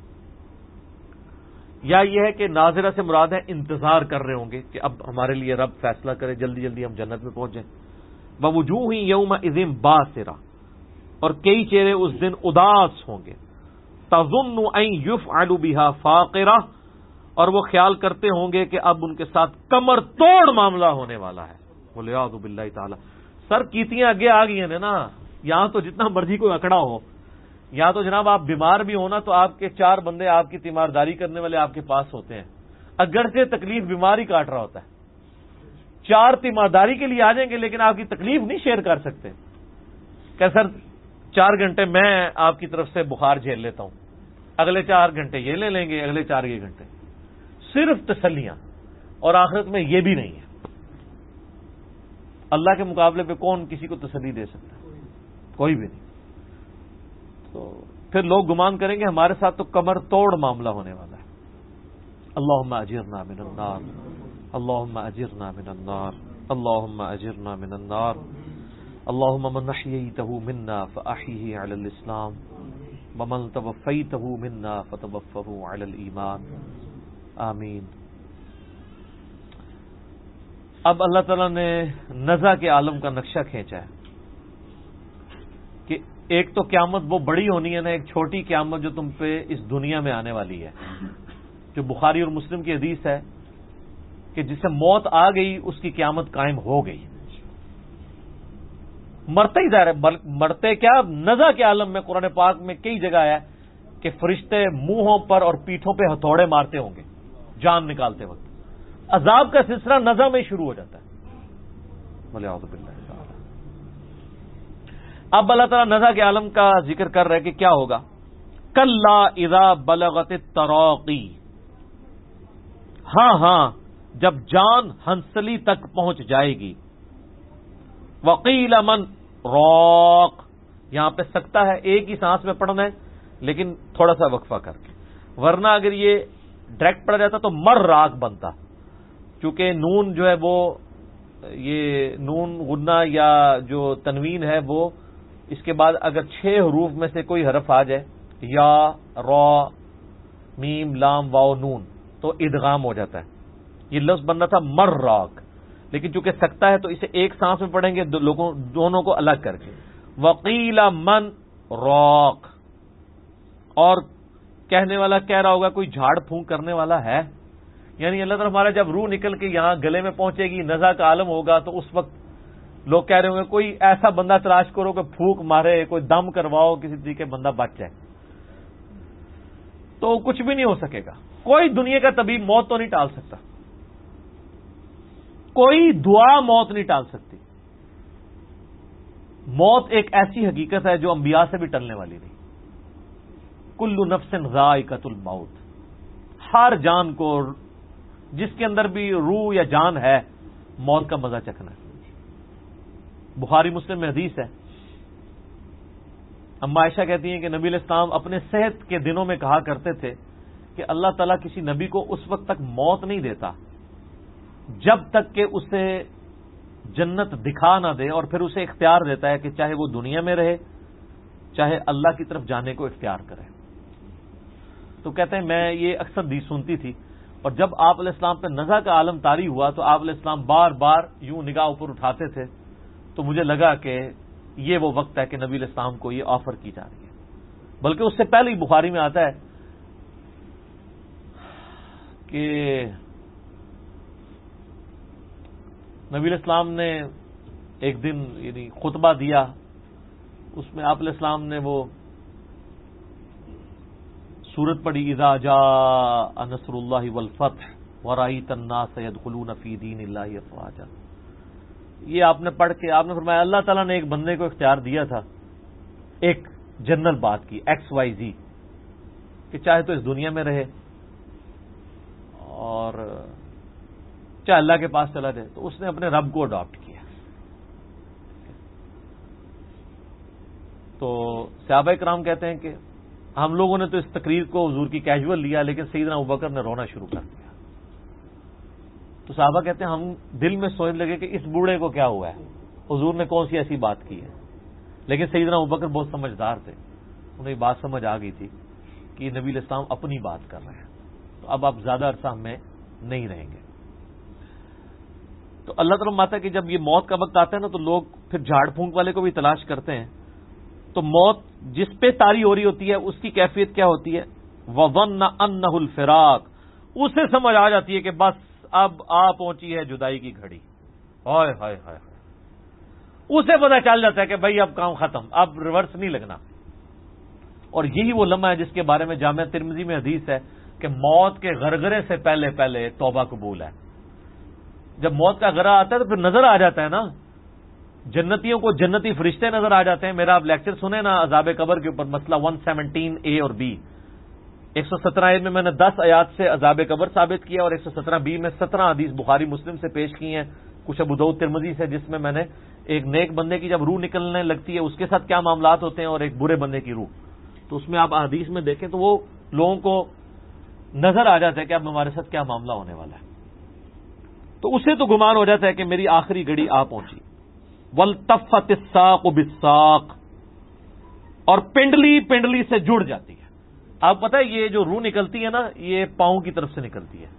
یا یہ ہے کہ ناظرہ سے مراد ہے انتظار کر رہے ہوں گے کہ اب ہمارے لیے رب فیصلہ کرے، جلدی جلدی ہم جنت میں پہنچ جائیں. ووجوہ یومئذ باسرہ، اور کئی چہرے اس دن اداس ہوں گے. تظن ان یفعل بها فاقرہ، اور وہ خیال کرتے ہوں گے کہ اب ان کے ساتھ کمر توڑ معاملہ ہونے والا ہے. والعیاذ باللہ تعالی. سر کیتیاں آگے آ گئی ہیں نا، یہاں تو جتنا مرضی کوئی اکڑا ہو، یہاں تو جناب آپ بیمار بھی ہونا تو آپ کے 4 بندے آپ کی تیمارداری کرنے والے آپ کے پاس ہوتے ہیں، اگرچہ تکلیف بیمار ہی کاٹ رہا ہوتا ہے. 4 تیمارداری کے لیے آ جائیں گے لیکن آپ کی تکلیف نہیں شیئر کر سکتے کہ سر 4 گھنٹے میں آپ کی طرف سے بخار جھیل لیتا ہوں، اگلے 4 گھنٹے یہ لے لیں گے، اگلے 4 یہ گھنٹے. صرف تسلیاں، اور آخرت میں یہ بھی نہیں ہے. اللہ کے مقابلے پہ کون کسی کو تسلی دے سکتا ہے؟ کوئی بھی نہیں. تو پھر لوگ گمان کریں گے ہمارے ساتھ تو کمر توڑ معاملہ ہونے والا ہے. اللہم اجرنا من النار، اللہم اجرنا من النار، اللہم اجرنا من النار. اللہم من احییتہ منا فاحیہ علی الاسلام ومن توفیتہ منا فتوفہ علی الایمان. آمین. اب اللہ تعالیٰ نے نزع کے عالم کا نقشہ کھینچا ہے کہ ایک تو قیامت وہ بڑی ہونی ہے نا، ایک چھوٹی قیامت جو تم پہ اس دنیا میں آنے والی ہے، جو بخاری اور مسلم کی حدیث ہے کہ جسے موت آ گئی اس کی قیامت قائم ہو گئی. مرتے ہی ظاہر ہے، مرتے کیا، نزع کے عالم میں قرآن پاک میں کئی جگہ ہے کہ فرشتے منہوں پر اور پیٹھوں پہ ہتھوڑے مارتے ہوں گے جان نکالتے وقت. عذاب کا سلسلہ نزع میں شروع ہو جاتا ہے. والعیاذ باللہ. اب اللہ تعالیٰ نزع کے عالم کا ذکر کر رہے کہ کیا ہوگا. کلا اذا بلغت التراقی، ہاں جب جان ہنسلی تک پہنچ جائے گی. وقیل من راق، یہاں پہ سکتا ہے ایک ہی سانس میں پڑھنا ہے لیکن تھوڑا سا وقفہ کر کے، ورنہ اگر یہ ڈائریکٹ پڑا جاتا تو مر راق بنتا، چونکہ نون جو ہے وہ یہ نون غنہ یا جو تنوین ہے وہ اس کے بعد اگر 6 حروف میں سے کوئی حرف آ جائے، یا را میم لام واو نون، تو ادغام ہو جاتا ہے. یہ لفظ بننا تھا مر راق، لیکن چونکہ سکتا ہے تو اسے ایک سانس میں پڑھیں گے دونوں کو الگ کر کے. وقیل من راق، اور کہنے والا کہہ رہا ہوگا کوئی جھاڑ پھونک کرنے والا ہے، یعنی اللہ تعالیٰ ہمارا جب روح نکل کے یہاں گلے میں پہنچے گی، نزا کا عالم ہوگا، تو اس وقت لوگ کہہ رہے ہوں گے کوئی ایسا بندہ تلاش کرو کہ پھونک مارے، کوئی دم کرواؤ، کسی طریقے بندہ بچ جائے. تو کچھ بھی نہیں ہو سکے گا. کوئی دنیا کا طبیب موت تو نہیں ٹال سکتا، کوئی دعا موت نہیں ٹال سکتی. موت ایک ایسی حقیقت ہے جو انبیاء سے بھی ٹلنے والی نہیں. کل نفس ذائقۃ الموت، ہر جان کو جس کے اندر بھی روح یا جان ہے موت کا مزہ چکھنا ہے. بخاری مسلم میں حدیث ہے، اما عائشہ کہتی ہیں کہ نبی علیہ السلام اپنے صحت کے دنوں میں کہا کرتے تھے کہ اللہ تعالیٰ کسی نبی کو اس وقت تک موت نہیں دیتا جب تک کہ اسے جنت دکھا نہ دے، اور پھر اسے اختیار دیتا ہے کہ چاہے وہ دنیا میں رہے چاہے اللہ کی طرف جانے کو اختیار کرے. تو کہتے ہیں میں یہ اکثر حدیث سنتی تھی، اور جب آپ علیہ السلام پہ نزا کا عالم طاری ہوا تو آپ علیہ السلام بار بار یوں نگاہ اوپر اٹھاتے تھے، تو مجھے لگا کہ یہ وہ وقت ہے کہ نبی علیہ السلام کو یہ آفر کی جا رہی ہے. بلکہ اس سے پہلے ہی بخاری میں آتا ہے کہ نبی علیہ السلام نے ایک دن یعنی خطبہ دیا، اس میں آپ علیہ السلام نے وہ سورت پڑھی، اذا جاء نصر اللہ والفتح ورأیت الناس يدخلون فی دین اللہ افواجا. یہ آپ نے پڑھ کے آپ نے فرمایا اللہ تعالیٰ نے ایک بندے کو اختیار دیا تھا ایک جنرل بات کی XYZ، کہ چاہے تو اس دنیا میں رہے اور چاہے اللہ کے پاس چلا جائے. تو اس نے اپنے رب کو اڈاپٹ کیا. تو صحابہ کرام کہتے ہیں کہ ہم لوگوں نے تو اس تقریر کو حضور کی کیجول لیا، لیکن سیدنا ابوبکر نے رونا شروع کر دیا. تو صحابہ کہتے ہیں ہم دل میں سوچنے لگے کہ اس بوڑھے کو کیا ہوا ہے، حضور نے کون سی ایسی بات کی ہے. لیکن سیدنا ابوبکر بہت سمجھدار تھے، انہیں یہ بات سمجھ آ گئی تھی کہ نبی علیہ السلام اپنی بات کر رہے ہیں، تو اب آپ زیادہ عرصہ میں نہیں رہیں گے. تو اللہ تعالیٰ ماتا کہ جب یہ موت کا وقت آتا ہے نا تو لوگ پھر جھاڑ پھونک والے کو بھی تلاش کرتے ہیں. تو موت جس پہ طاری ہو رہی ہوتی ہے اس کی کیفیت کیا ہوتی ہے؟ وَظَنَّ أَنَّهُ الْفِرَاقُ، اسے سمجھ آ جاتی ہے کہ بس اب آ پہنچی ہے جدائی کی گھڑی. ہائے ہائے ہائے، اسے پتہ چل جاتا ہے کہ بھائی اب کام ختم، اب ریورس نہیں لگنا. اور یہی وہ لمحہ ہے جس کے بارے میں جامعہ ترمذی میں حدیث ہے کہ موت کے غرغرے سے پہلے پہلے توبہ قبول ہے. جب موت کا غرہ آتا ہے تو پھر نظر آ جاتا ہے نا، جنتیوں کو جنتی فرشتے نظر آ جاتے ہیں. میرا آپ لیکچر سنیں نا عذاب قبر کے اوپر، مسئلہ 117A اور B. 117 میں نے 10 آیات سے عذاب قبر ثابت کیا، اور 117B میں 17 حدیث بخاری مسلم سے پیش کی ہیں، کچھ ابو داؤد ترمذی سے، جس میں نے ایک نیک بندے کی جب روح نکلنے لگتی ہے اس کے ساتھ کیا معاملات ہوتے ہیں، اور ایک برے بندے کی روح. تو اس میں آپ حدیث میں دیکھیں تو وہ لوگوں کو نظر آ جاتا ہے کہ اب ہمارے ساتھ کیا معاملہ ہونے والا ہے. تو اسے تو گمان ہو جاتا ہے کہ میری آخری گھڑی آ پہنچی. وَالْتَفَّتِ السَّاقُ بِالسَّاقِ، اور پنڈلی پنڈلی سے جڑ جاتی ہے. آپ پتہ ہے یہ جو روح نکلتی ہے نا یہ پاؤں کی طرف سے نکلتی ہے،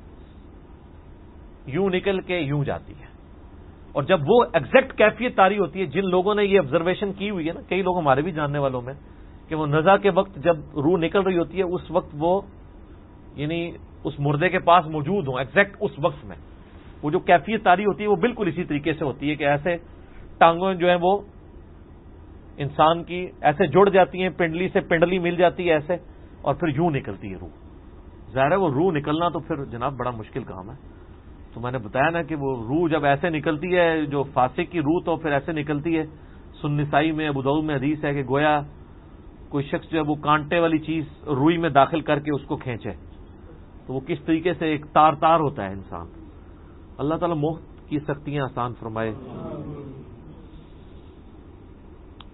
یوں نکل کے یوں جاتی ہے. اور جب وہ ایگزیکٹ کیفیت طاری ہوتی ہے، جن لوگوں نے یہ آبزرویشن کی ہوئی ہے نا، کئی لوگ ہمارے بھی جاننے والوں میں، کہ وہ نزا کے وقت جب روح نکل رہی ہوتی ہے اس وقت وہ یعنی اس مردے کے پاس موجود ہوں ایگزیکٹ اس وقت میں، وہ جو کیفیت طاری ہوتی ہے وہ بالکل اسی طریقے سے ہوتی ہے کہ ایسے ٹانگوں جو ہیں وہ انسان کی ایسے جڑ جاتی ہیں، پنڈلی سے پنڈلی مل جاتی ہے ایسے، اور پھر یوں نکلتی ہے روح. ظاہر ہے وہ روح نکلنا تو پھر جناب بڑا مشکل کام ہے. تو میں نے بتایا نا کہ وہ روح جب ایسے نکلتی ہے، جو فاسق کی روح تو پھر ایسے نکلتی ہے. سنن نسائی میں ابو داؤد میں حدیث ہے کہ گویا کوئی شخص جو ہے وہ کانٹے والی چیز روئی میں داخل کر کے اس کو کھینچے، تو وہ کس طریقے سے ایک تار تار ہوتا ہے انسان. اللہ تعالیٰ موت کی سختیاں آسان فرمائے.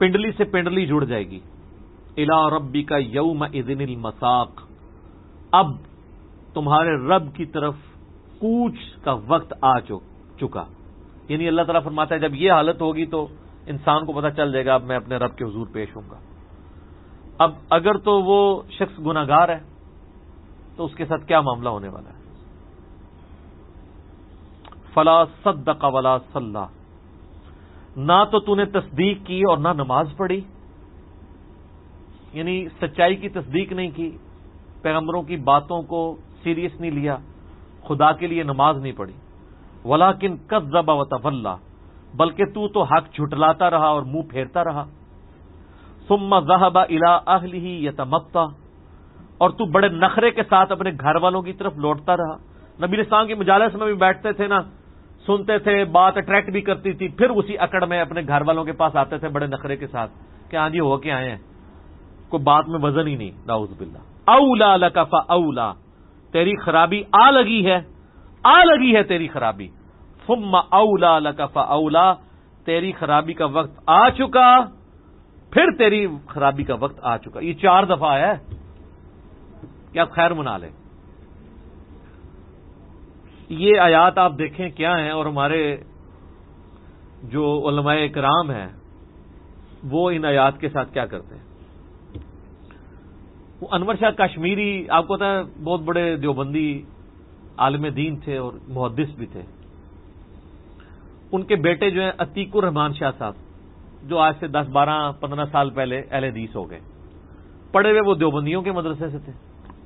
پنڈلی سے پنڈلی جڑ جائے گی. الی ربک یومئذ المساق، اب تمہارے رب کی طرف کوچ کا وقت آ چکا. یعنی اللہ تعالیٰ فرماتا ہے جب یہ حالت ہوگی تو انسان کو پتہ چل جائے گا اب میں اپنے رب کے حضور پیش ہوں گا. اب اگر تو وہ شخص گناہگار ہے تو اس کے ساتھ کیا معاملہ ہونے والا ہے؟ فلا صدق ولا صلی، نہ تو نے تصدیق کی اور نہ نماز پڑھی، یعنی سچائی کی تصدیق نہیں کی، پیغمبروں کی باتوں کو سیریس نہیں لیا، خدا کے لیے نماز نہیں پڑھی. ولیکن کذب وتولی، بلکہ تو حق جھٹلاتا رہا اور منہ پھیرتا رہا. ثم ذهب الى اهله يتمطى، اور تو بڑے نخرے کے ساتھ اپنے گھر والوں کی طرف لوٹتا رہا. نبی علیہ السلام کی مجالس میں بھی بیٹھتے تھے نا، سنتے تھے، بات اٹریکٹ بھی کرتی تھی، پھر اسی اکڑ میں اپنے گھر والوں کے پاس آتے تھے بڑے نخرے کے ساتھ کہ ہاں جی ہو کے آئے ہیں، کوئی بات میں وزن ہی نہیں. نعوذ باللہ. اولا لک فاولا، تیری خرابی آ لگی ہے تیری خرابی. ثم اولا لک فاولا، تیری خرابی کا وقت آ چکا، پھر تیری خرابی کا وقت آ چکا. یہ 4 دفعہ ہے کہ آپ خیر منا لیں. یہ آیات آپ دیکھیں کیا ہیں، اور ہمارے جو علماء کرام ہیں وہ ان آیات کے ساتھ کیا کرتے ہیں. وہ انور شاہ کشمیری آپ کو پتا ہے بہت بڑے دیوبندی عالم دین تھے اور محدث بھی تھے. ان کے بیٹے جو ہیں عتیق الرحمان شاہ صاحب، جو آج سے 10 12 15 سال پہلے اہل حدیث ہو گئے، پڑھے ہوئے وہ دیوبندیوں کے مدرسے سے تھے.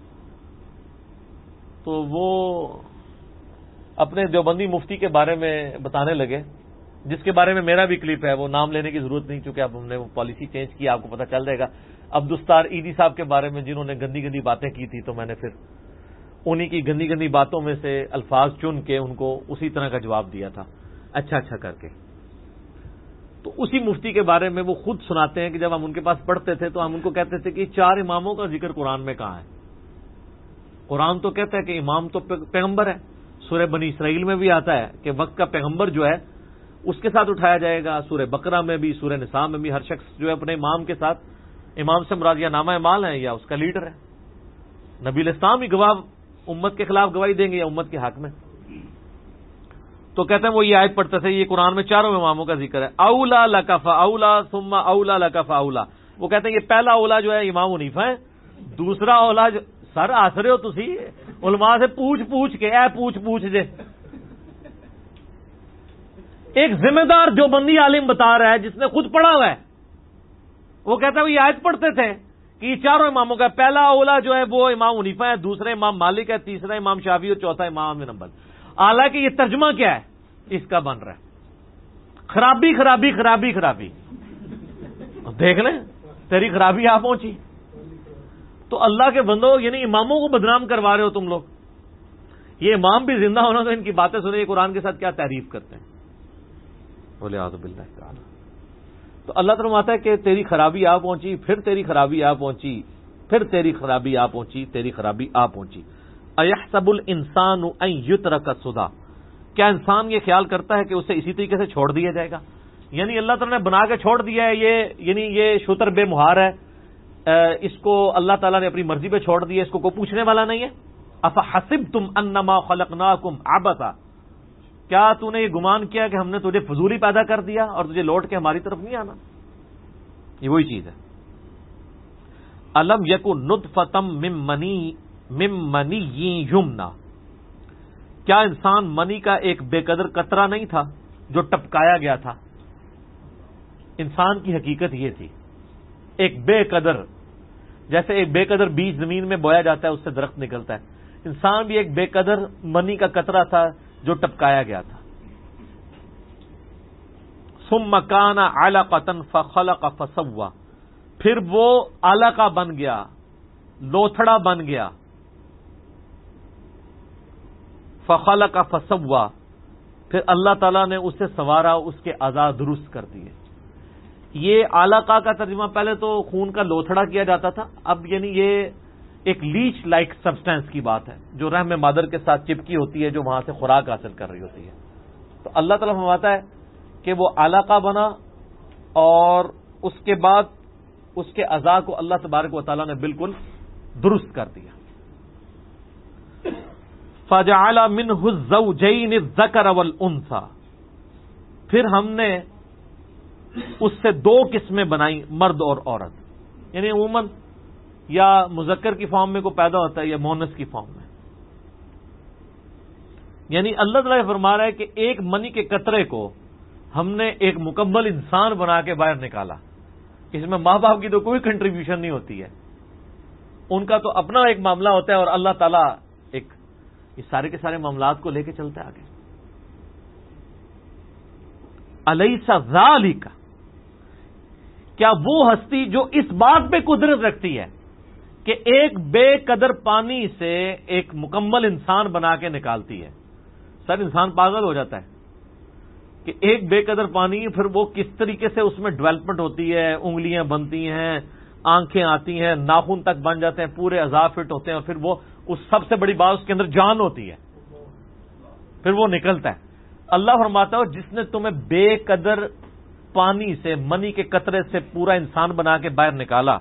تو وہ اپنے دیوبندی مفتی کے بارے میں بتانے لگے، جس کے بارے میں میرا بھی کلپ ہے، وہ نام لینے کی ضرورت نہیں چونکہ اب ہم نے وہ پالیسی چینج کی، آپ کو پتہ چل جائے گا. عبدالستار ایدی صاحب کے بارے میں جنہوں نے گندی گندی باتیں کی تھی، تو میں نے پھر انہی کی گندی گندی باتوں میں سے الفاظ چن کے ان کو اسی طرح کا جواب دیا تھا، اچھا کر کے. تو اسی مفتی کے بارے میں وہ خود سناتے ہیں کہ جب ہم ان کے پاس پڑھتے تھے تو ہم ان کو کہتے تھے کہ 4 اماموں کا ذکر قرآن میں کہاں ہے؟ قرآن تو کہتا ہے کہ امام تو پیغمبر ہے. سورہ بنی اسرائیل میں بھی آتا ہے کہ وقت کا پیغمبر جو ہے اس کے ساتھ اٹھایا جائے گا. سورہ بقرہ میں بھی، سورہ نساء میں بھی ہر شخص جو ہے اپنے امام کے ساتھ، امام سے مراد یا نامہ مال ہے یا اس کا لیڈر ہے. نبی علیہ السلام ہی گواہ امت کے خلاف گواہی دیں گے یا امت کے حق میں. تو کہتے ہیں وہ یہ آیت پڑھتے تھے، یہ قرآن میں 4 اماموں کا ذکر ہے. اولا لک فاولا ثم اولا لک فاولا. وہ کہتے ہیں یہ پہلا اولا جو ہے امام حنیفہ ہے، دوسرا اولا جو سر ہس رہے ہو تسی علماء سے پوچھ کے پوچھ جے. ایک ذمہ دار جو بندی عالم بتا رہا ہے جس نے خود پڑھا ہوا ہے، وہ کہتا ہے وہ یہ آیت پڑھتے تھے کہ یہ 4 اماموں کا پہلا اولا جو ہے وہ امام حنیفہ ہے، دوسرا امام مالک ہے، تیسرا امام شافعی اور چوتھا امام بن حنبل. حالانکہ یہ ترجمہ کیا ہے اس کا بن رہا ہے؟ خرابی. دیکھ لیں تیری خرابی آ پہنچی. تو اللہ کے بندو، یعنی اماموں کو بدنام کروا رہے ہو تم لوگ. یہ امام بھی زندہ ہونا تو ان کی باتیں سنے، یہ قرآن کے ساتھ کیا تعریف کرتے ہیں. بولے اعوذ باللہ تعالی. تو اللہ تعالیٰ فرماتا ہے کہ تیری خرابی آ پہنچی، پھر تیری خرابی آ پہنچی، پھر تیری خرابی آ پہنچی، تیری خرابی آ پہنچی. ایحسب الانسان ان یترک سدی، کیا انسان یہ خیال کرتا ہے کہ اسے اسی طریقے سے چھوڑ دیا جائے گا؟ یعنی اللہ تعالیٰ نے بنا کے چھوڑ دیا ہے، یہ شتر بے مہار ہے، اس کو اللہ تعالیٰ نے اپنی مرضی پہ چھوڑ دیا، اس کو کوئی پوچھنے والا نہیں ہے. افحسبتم انما خلقناکم عبثا، کیا تو نے یہ گمان کیا کہ ہم نے تجھے فضولی پیدا کر دیا اور تجھے لوٹ کے ہماری طرف نہیں آنا؟ یہ وہی چیز ہے. الم یکن نطفۃ من منی یمنا، کیا انسان منی کا ایک بے قدر قطرہ نہیں تھا جو ٹپکایا گیا تھا؟ انسان کی حقیقت یہ تھی، ایک بے قدر، جیسے ایک بے قدر بیج زمین میں بویا جاتا ہے اس سے درخت نکلتا ہے، انسان بھی ایک بے قدر منی کا قطرہ تھا جو ٹپکایا گیا تھا. ثم کان علقۃ فخلق فسوى، پھر وہ علقہ بن گیا، لوتھڑا بن گیا. فخلق فسوى، پھر اللہ تعالیٰ نے اسے سنوارا، اس کے اعضاء درست کر دیے. یہ علقہ کا ترجمہ پہلے تو خون کا لوتھڑا کیا جاتا تھا، اب یعنی یہ ایک لیچ لائک سبسٹینس کی بات ہے جو رحم مادر کے ساتھ چپکی ہوتی ہے، جو وہاں سے خوراک حاصل کر رہی ہوتی ہے. تو اللہ تعالیٰ فرماتا ہے کہ وہ علقہ بنا اور اس کے بعد اس کے اعضاء کو اللہ تبارک و تعالیٰ نے بالکل درست کر دیا. فَجَعَلَ مِنْهُ الزَّوْجَيْنِ الذَّكَرَ وَالْأُنثَى، پھر ہم نے اس سے دو قسمیں بنائی، مرد اور عورت. یعنی عموماً یا مذکر کی فارم میں کو پیدا ہوتا ہے یا مؤنث کی فارم میں. یعنی اللہ تعالیٰ فرما رہا ہے کہ ایک منی کے قطرے کو ہم نے ایک مکمل انسان بنا کے باہر نکالا. اس میں ماں باپ کی تو کوئی کنٹریبیوشن نہیں ہوتی ہے، ان کا تو اپنا ایک معاملہ ہوتا ہے، اور اللہ تعالیٰ ایک یہ سارے کے سارے معاملات کو لے کے چلتا ہے آگے. الیس ذالک، کیا وہ ہستی جو اس بات پہ قدرت رکھتی ہے کہ ایک بے قدر پانی سے ایک مکمل انسان بنا کے نکالتی ہے. سر انسان پاگل ہو جاتا ہے کہ ایک بے قدر پانی، پھر وہ کس طریقے سے اس میں ڈیولپمنٹ ہوتی ہے، انگلیاں بنتی ہیں، آنکھیں آتی ہیں، ناخن تک بن جاتے ہیں، پورے اعضاء فٹ ہوتے ہیں، اور پھر وہ اس سب سے بڑی بات اس کے اندر جان ہوتی ہے، پھر وہ نکلتا ہے. اللہ فرماتا ہے جس نے تمہیں بے قدر پانی سے، منی کے قطرے سے پورا انسان بنا کے باہر نکالا،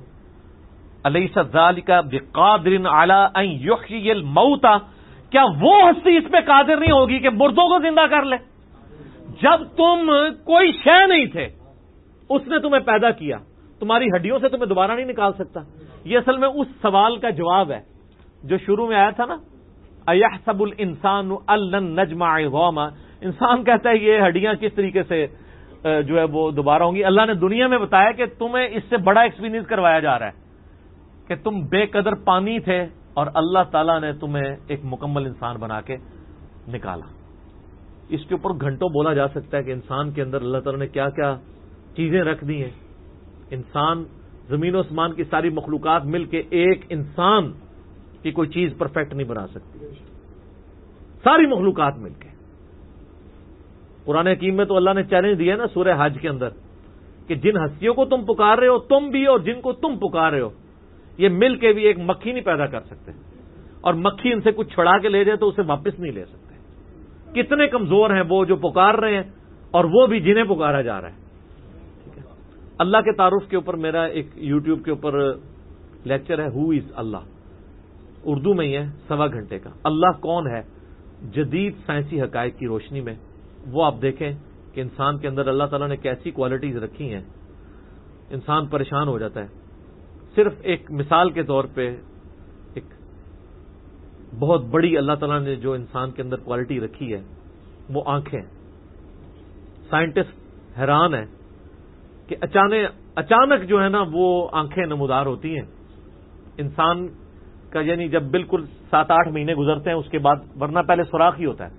الیس ذالک بقادر علی ان یحیی الموتى، کیا وہ ہستی اس پہ قادر نہیں ہوگی کہ مردوں کو زندہ کر لے؟ جب تم کوئی شے نہیں تھے اس نے تمہیں پیدا کیا، تمہاری ہڈیوں سے تمہیں دوبارہ نہیں نکال سکتا. یہ اصل میں اس سوال کا جواب ہے جو شروع میں آیا تھا نا، ایحسب الانسان ان لن نجمع عظاما. انسان کہتا ہے یہ ہڈیاں کس طریقے سے جو ہے وہ دوبارہ ہوں گی. اللہ نے دنیا میں بتایا کہ تمہیں اس سے بڑا ایکسپیرینس کروایا جا رہا ہے کہ تم بے قدر پانی تھے اور اللہ تعالیٰ نے تمہیں ایک مکمل انسان بنا کے نکالا. اس کے اوپر گھنٹوں بولا جا سکتا ہے کہ انسان کے اندر اللہ تعالیٰ نے کیا کیا چیزیں رکھ دی ہیں. انسان، زمین و آسمان کی ساری مخلوقات مل کے ایک انسان کی کوئی چیز پرفیکٹ نہیں بنا سکتی، ساری مخلوقات مل کے. قرآن حکیم میں تو اللہ نے چیلنج دیا نا سورہ حج کے اندر کہ جن ہستیوں کو تم پکار رہے ہو تم بھی، اور جن کو تم پکار رہے ہو یہ مل کے بھی ایک مکھی نہیں پیدا کر سکتے، اور مکھی ان سے کچھ چھڑا کے لے جائے تو اسے واپس نہیں لے سکتے. کتنے کمزور ہیں وہ جو پکار رہے ہیں اور وہ بھی جنہیں پکارا جا رہا ہے. ٹھیک ہے، اللہ کے تعارف کے اوپر میرا ایک یوٹیوب کے اوپر لیکچر ہے، ہو از اللہ، اردو میں ہی ہے، 1.25 گھنٹے کا. اللہ کون ہے جدید سائنسی حقائق کی روشنی میں. وہ آپ دیکھیں کہ انسان کے اندر اللہ تعالیٰ نے کیسی کوالٹیز رکھی ہیں، انسان پریشان ہو جاتا ہے. صرف ایک مثال کے طور پہ ایک بہت بڑی اللہ تعالیٰ نے جو انسان کے اندر کوالٹی رکھی ہے وہ آنکھیں. سائنٹسٹ حیران ہے کہ اچانک جو ہے نا وہ آنکھیں نمودار ہوتی ہیں انسان کا. یعنی جب بالکل 7-8 مہینے گزرتے ہیں اس کے بعد، ورنہ پہلے سوراخ ہی ہوتا ہے،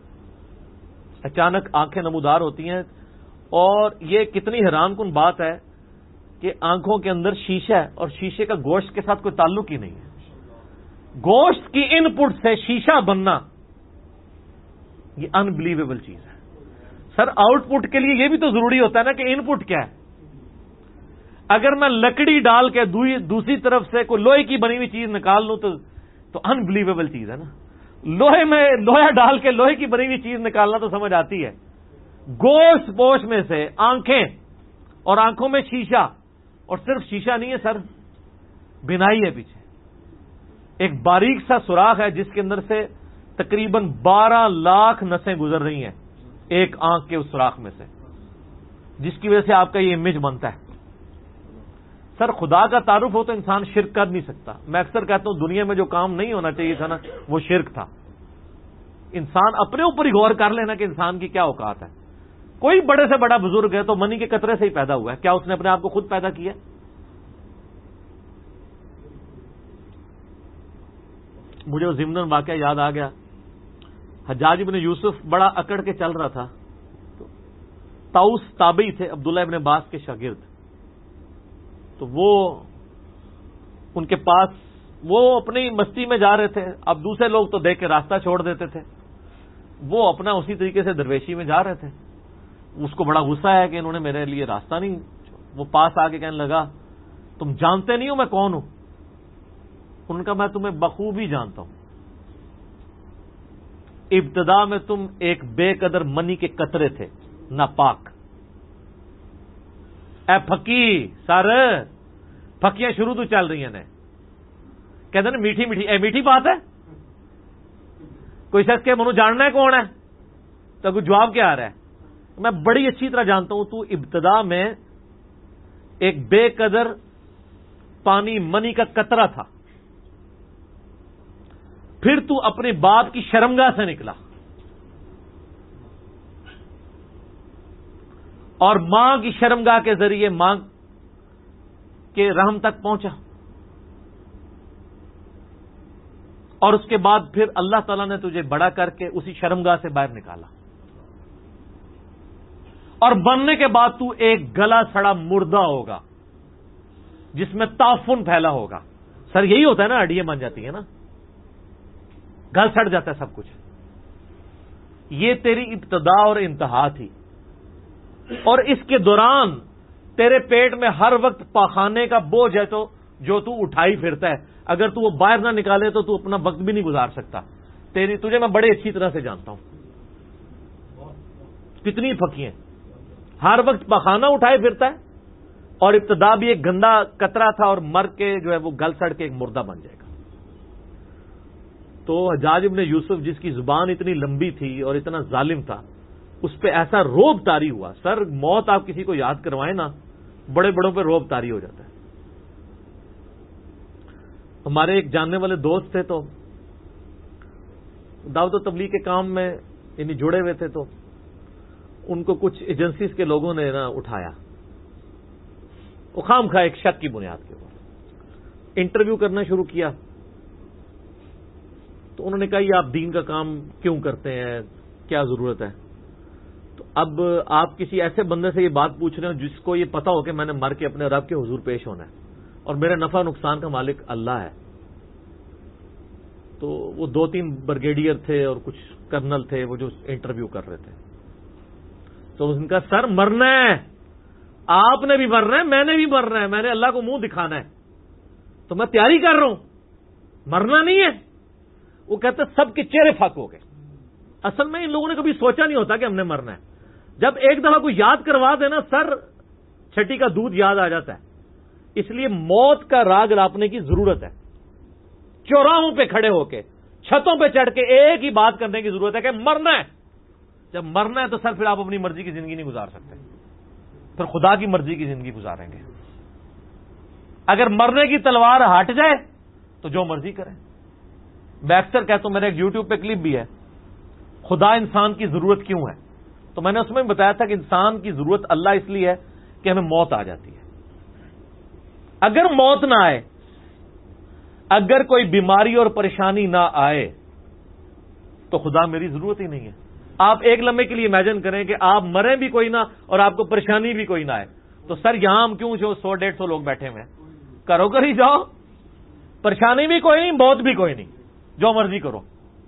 اچانک آنکھیں نمودار ہوتی ہیں. اور یہ کتنی حیران کن بات ہے کہ آنکھوں کے اندر شیشہ ہے اور شیشے کا گوشت کے ساتھ کوئی تعلق ہی نہیں ہے. گوشت کی ان پٹ سے شیشہ بننا یہ انبلیویبل چیز ہے. سر آؤٹ پٹ کے لیے یہ بھی تو ضروری ہوتا ہے نا کہ ان پٹ کیا ہے. اگر میں لکڑی ڈال کے دوسری طرف سے کوئی لوہے کی بنی ہوئی چیز نکال لوں تو انبلیویبل چیز ہے نا. لوہا ڈال کے لوہے کی بنی ہوئی چیز نکالنا تو سمجھ آتی ہے. گوشت پوش میں سے آنکھیں اور آنکھوں میں شیشہ، اور صرف شیشہ نہیں ہے سر، بینائی ہے پیچھے. ایک باریک سا سوراخ ہے جس کے اندر سے تقریباً 12 لاکھ نسیں گزر رہی ہیں ایک آنکھ کے اس سوراخ میں سے، جس کی وجہ سے آپ کا یہ امیج بنتا ہے. سر خدا کا تعارف ہو تو انسان شرک کر نہیں سکتا. میں اکثر کہتا ہوں دنیا میں جو کام نہیں ہونا چاہیے تھا نا وہ شرک تھا. انسان اپنے اوپر ہی غور کر لینا کہ انسان کی کیا اوقات ہے. کوئی بڑے سے بڑا بزرگ ہے تو منی کے قطرے سے ہی پیدا ہوا ہے، کیا اس نے اپنے آپ کو خود پیدا کیا؟ مجھے وہ ضمن واقعہ یاد آ گیا. حجاج ابن یوسف بڑا اکڑ کے چل رہا تھا. طاؤس تابعی تھے عبداللہ ابن عباس کے شاگرد. تو وہ ان کے پاس وہ اپنی مستی میں جا رہے تھے. اب دوسرے لوگ تو دیکھ کے راستہ چھوڑ دیتے تھے، وہ اپنا اسی طریقے سے درویشی میں جا رہے تھے. اس کو بڑا غصہ ہے کہ انہوں نے میرے لیے راستہ نہیں. وہ پاس آ کے کہنے لگا تم جانتے نہیں ہو میں کون ہوں؟ ان کا میں تمہیں بخوبی جانتا ہوں. ابتدا میں تم ایک بے قدر منی کے قطرے تھے ناپاک، اے پھکی سر پھکیاں شروع تو چل رہی ہیں کہتے ہیں میٹھی میٹھی اے میٹھی بات ہے. کوئی شخص کہ منو جاننا ہے کون ہے تو کوئی جواب کیا آ رہا ہے؟ میں بڑی اچھی طرح جانتا ہوں تو ابتدا میں ایک بے قدر پانی منی کا قطرہ تھا، پھر تو اپنے باپ کی شرمگاہ سے نکلا اور ماں کی شرمگاہ کے ذریعے ماں کے رحم تک پہنچا، اور اس کے بعد پھر اللہ تعالیٰ نے تجھے بڑا کر کے اسی شرمگاہ سے باہر نکالا، اور بننے کے بعد تو ایک گلا سڑا مردہ ہوگا جس میں تعفن پھیلا ہوگا. سر یہی ہوتا ہے نا، ہڈیاں بن جاتی ہیں نا، گل سڑ جاتا ہے سب کچھ. یہ تیری ابتدا اور انتہا تھی، اور اس کے دوران تیرے پیٹ میں ہر وقت پاخانے کا بوجھ ہے تو جو تو اٹھائی پھرتا ہے. اگر تو وہ باہر نہ نکالے تو تو اپنا وقت بھی نہیں گزار سکتا. تجھے میں بڑے اچھی طرح سے جانتا ہوں. کتنی پھکی ہیں، ہر وقت پاخانہ اٹھائے پھرتا ہے، اور ابتدا بھی ایک گندا قطرہ تھا اور مر کے جو ہے وہ گل سڑ کے ایک مردہ بن جائے گا. تو حجاج ابن یوسف جس کی زبان اتنی لمبی تھی اور اتنا ظالم تھا، اس پہ ایسا روب طاری ہوا. سر موت آپ کسی کو یاد کروائیں نا، بڑے بڑوں پہ روب طاری ہو جاتا ہے. ہمارے ایک جاننے والے دوست تھے تو دعوت و تبلیغ کے کام میں یعنی جڑے ہوئے تھے، تو ان کو کچھ ایجنسیز کے لوگوں نے نا اٹھایا، وہ خام خواہ ایک شک کی بنیاد کے اوپر انٹرویو کرنا شروع کیا. تو انہوں نے کہا یہ آپ دین کا کام کیوں کرتے ہیں، کیا ضرورت ہے؟ تو اب آپ کسی ایسے بندے سے یہ بات پوچھ رہے ہو جس کو یہ پتا ہو کہ میں نے مر کے اپنے رب کے حضور پیش ہونا ہے اور میرے نفع نقصان کا مالک اللہ ہے. تو وہ 2-3 بریگیڈیئر تھے اور کچھ کرنل تھے وہ جو انٹرویو کر رہے تھے. تو ان کا سر مرنا ہے، آپ نے بھی مرنا ہے، میں نے بھی مرنا ہے، میں نے اللہ کو منہ دکھانا ہے، تو میں تیاری کر رہا ہوں، مرنا نہیں ہے. وہ کہتے سب کے چہرے پھک ہو گئے. اصل میں ان لوگوں نے کبھی سوچا نہیں ہوتا کہ ہم نے مرنا ہے. جب ایک دفعہ کوئی یاد کروا دینا سر چھٹی کا دودھ یاد آ جاتا ہے. اس لیے موت کا راگ لاپنے کی ضرورت ہے. چوراہوں پہ کھڑے ہو کے، چھتوں پہ چڑھ کے ایک ہی بات کرنے کی ضرورت ہے کہ مرنا ہے. جب مرنا ہے تو سر پھر آپ اپنی مرضی کی زندگی نہیں گزار سکتے، پھر خدا کی مرضی کی زندگی گزاریں گے. اگر مرنے کی تلوار ہٹ جائے تو جو مرضی کریں. میں اکثر کہتا ہوں، میرے ایک یوٹیوب پہ کلپ بھی ہے، خدا انسان کی ضرورت کیوں ہے؟ تو میں نے اس میں بتایا تھا کہ انسان کی ضرورت اللہ اس لیے ہے کہ ہمیں موت آ جاتی ہے. اگر موت نہ آئے، اگر کوئی بیماری اور پریشانی نہ آئے تو خدا میری ضرورت ہی نہیں ہے. آپ ایک لمحے کے لیے امیجن کریں کہ آپ مریں بھی کوئی نہ اور آپ کو پریشانی بھی کوئی نہ آئے، تو سر یہاں ہم کیوں جو 100-150 لوگ بیٹھے ہوئے ہیں؟ کرو کر ہی جاؤ، پریشانی بھی کوئی نہیں، موت بھی کوئی نہیں، جو مرضی کرو.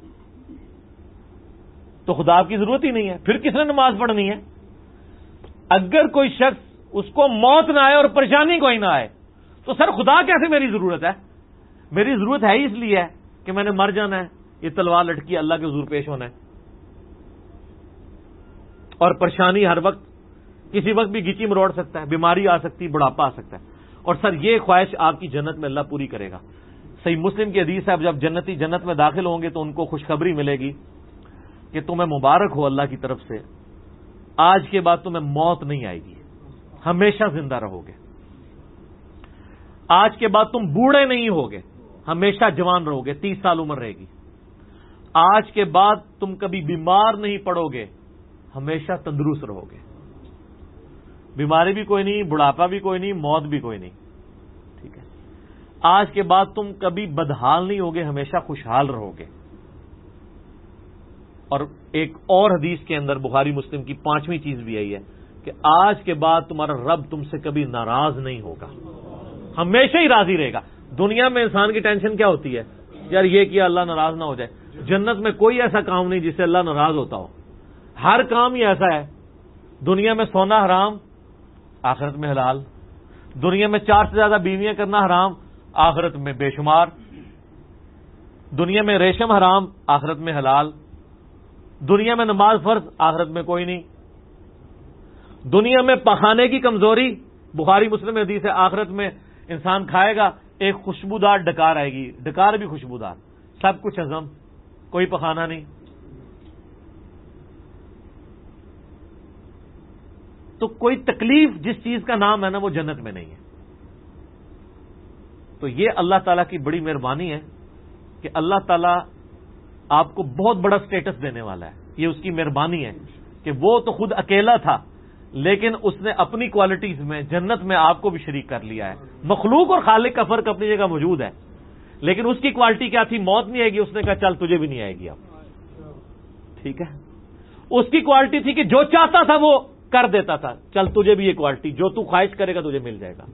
تو خدا آپ کی ضرورت ہی نہیں ہے، پھر کس نے نماز پڑھنی ہے؟ اگر کوئی شخص اس کو موت نہ آئے اور پریشانی کوئی نہ آئے تو سر خدا کیسے میری ضرورت ہے؟ میری ضرورت ہے ہی اس لیے ہے کہ میں نے مر جانا ہے، یہ تلوار لٹکی اللہ کے حضور پیش ہونا ہے. اور پریشانی ہر وقت کسی وقت بھی گیچی مروڑ سکتا ہے، بیماری آ سکتی، بڑھاپا آ سکتا ہے. اور سر یہ خواہش آپ کی جنت میں اللہ پوری کرے گا. صحیح مسلم کی حدیث ہے، جب جنتی جنت میں داخل ہوں گے تو ان کو خوشخبری ملے گی کہ تمہیں مبارک ہو اللہ کی طرف سے، آج کے بعد تمہیں موت نہیں آئے گی، ہمیشہ زندہ رہو گے. آج کے بعد تم بوڑھے نہیں ہوگے، ہمیشہ جوان رہو گے، 30 سال عمر رہے گی. آج کے بعد تم کبھی بیمار نہیں پڑو گے، ہمیشہ تندرست رہو گے. بیماری بھی کوئی نہیں، بڑھاپا بھی کوئی نہیں، موت بھی کوئی نہیں. ٹھیک ہے. آج کے بعد تم کبھی بدحال نہیں ہوگے، ہمیشہ خوشحال رہو گے. اور ایک اور حدیث کے اندر بخاری مسلم کی 5ویں چیز بھی آئی ہے کہ آج کے بعد تمہارا رب تم سے کبھی ناراض نہیں ہوگا، ہمیشہ ہی راضی رہے گا. دنیا میں انسان کی ٹینشن کیا ہوتی ہے؟ یار یہ کیا اللہ ناراض نہ ہو جائے. جنت میں کوئی ایسا کام نہیں جس سے اللہ ناراض ہوتا ہو. ہر کام ہی ایسا ہے. دنیا میں سونا حرام، آخرت میں حلال. دنیا میں 4 سے زیادہ بیویاں کرنا حرام، آخرت میں بے شمار. دنیا میں ریشم حرام، آخرت میں حلال. دنیا میں نماز فرض، آخرت میں کوئی نہیں. دنیا میں پخانے کی کمزوری، بخاری مسلم میں حدیث ہے آخرت میں انسان کھائے گا ایک خوشبودار ڈکار آئے گی، ڈکار بھی خوشبودار، سب کچھ ہضم، کوئی پخانا نہیں. تو کوئی تکلیف جس چیز کا نام ہے نا وہ جنت میں نہیں ہے. تو یہ اللہ تعالیٰ کی بڑی مہربانی ہے کہ اللہ تعالیٰ آپ کو بہت بڑا سٹیٹس دینے والا ہے. یہ اس کی مہربانی ہے کہ وہ تو خود اکیلا تھا لیکن اس نے اپنی کوالٹیز میں جنت میں آپ کو بھی شریک کر لیا ہے. مخلوق اور خالق کا فرق اپنی جگہ موجود ہے، لیکن اس کی کوالٹی کیا تھی؟ موت نہیں آئے گی. اس نے کہا چل تجھے بھی نہیں آئے گی اب. ٹھیک ہے. اس کی کوالٹی تھی کہ جو چاہتا تھا وہ کر دیتا تھا. چل تجھے بھی یہ کوالٹی، جو تو خواہش کرے گا تجھے مل جائے گا.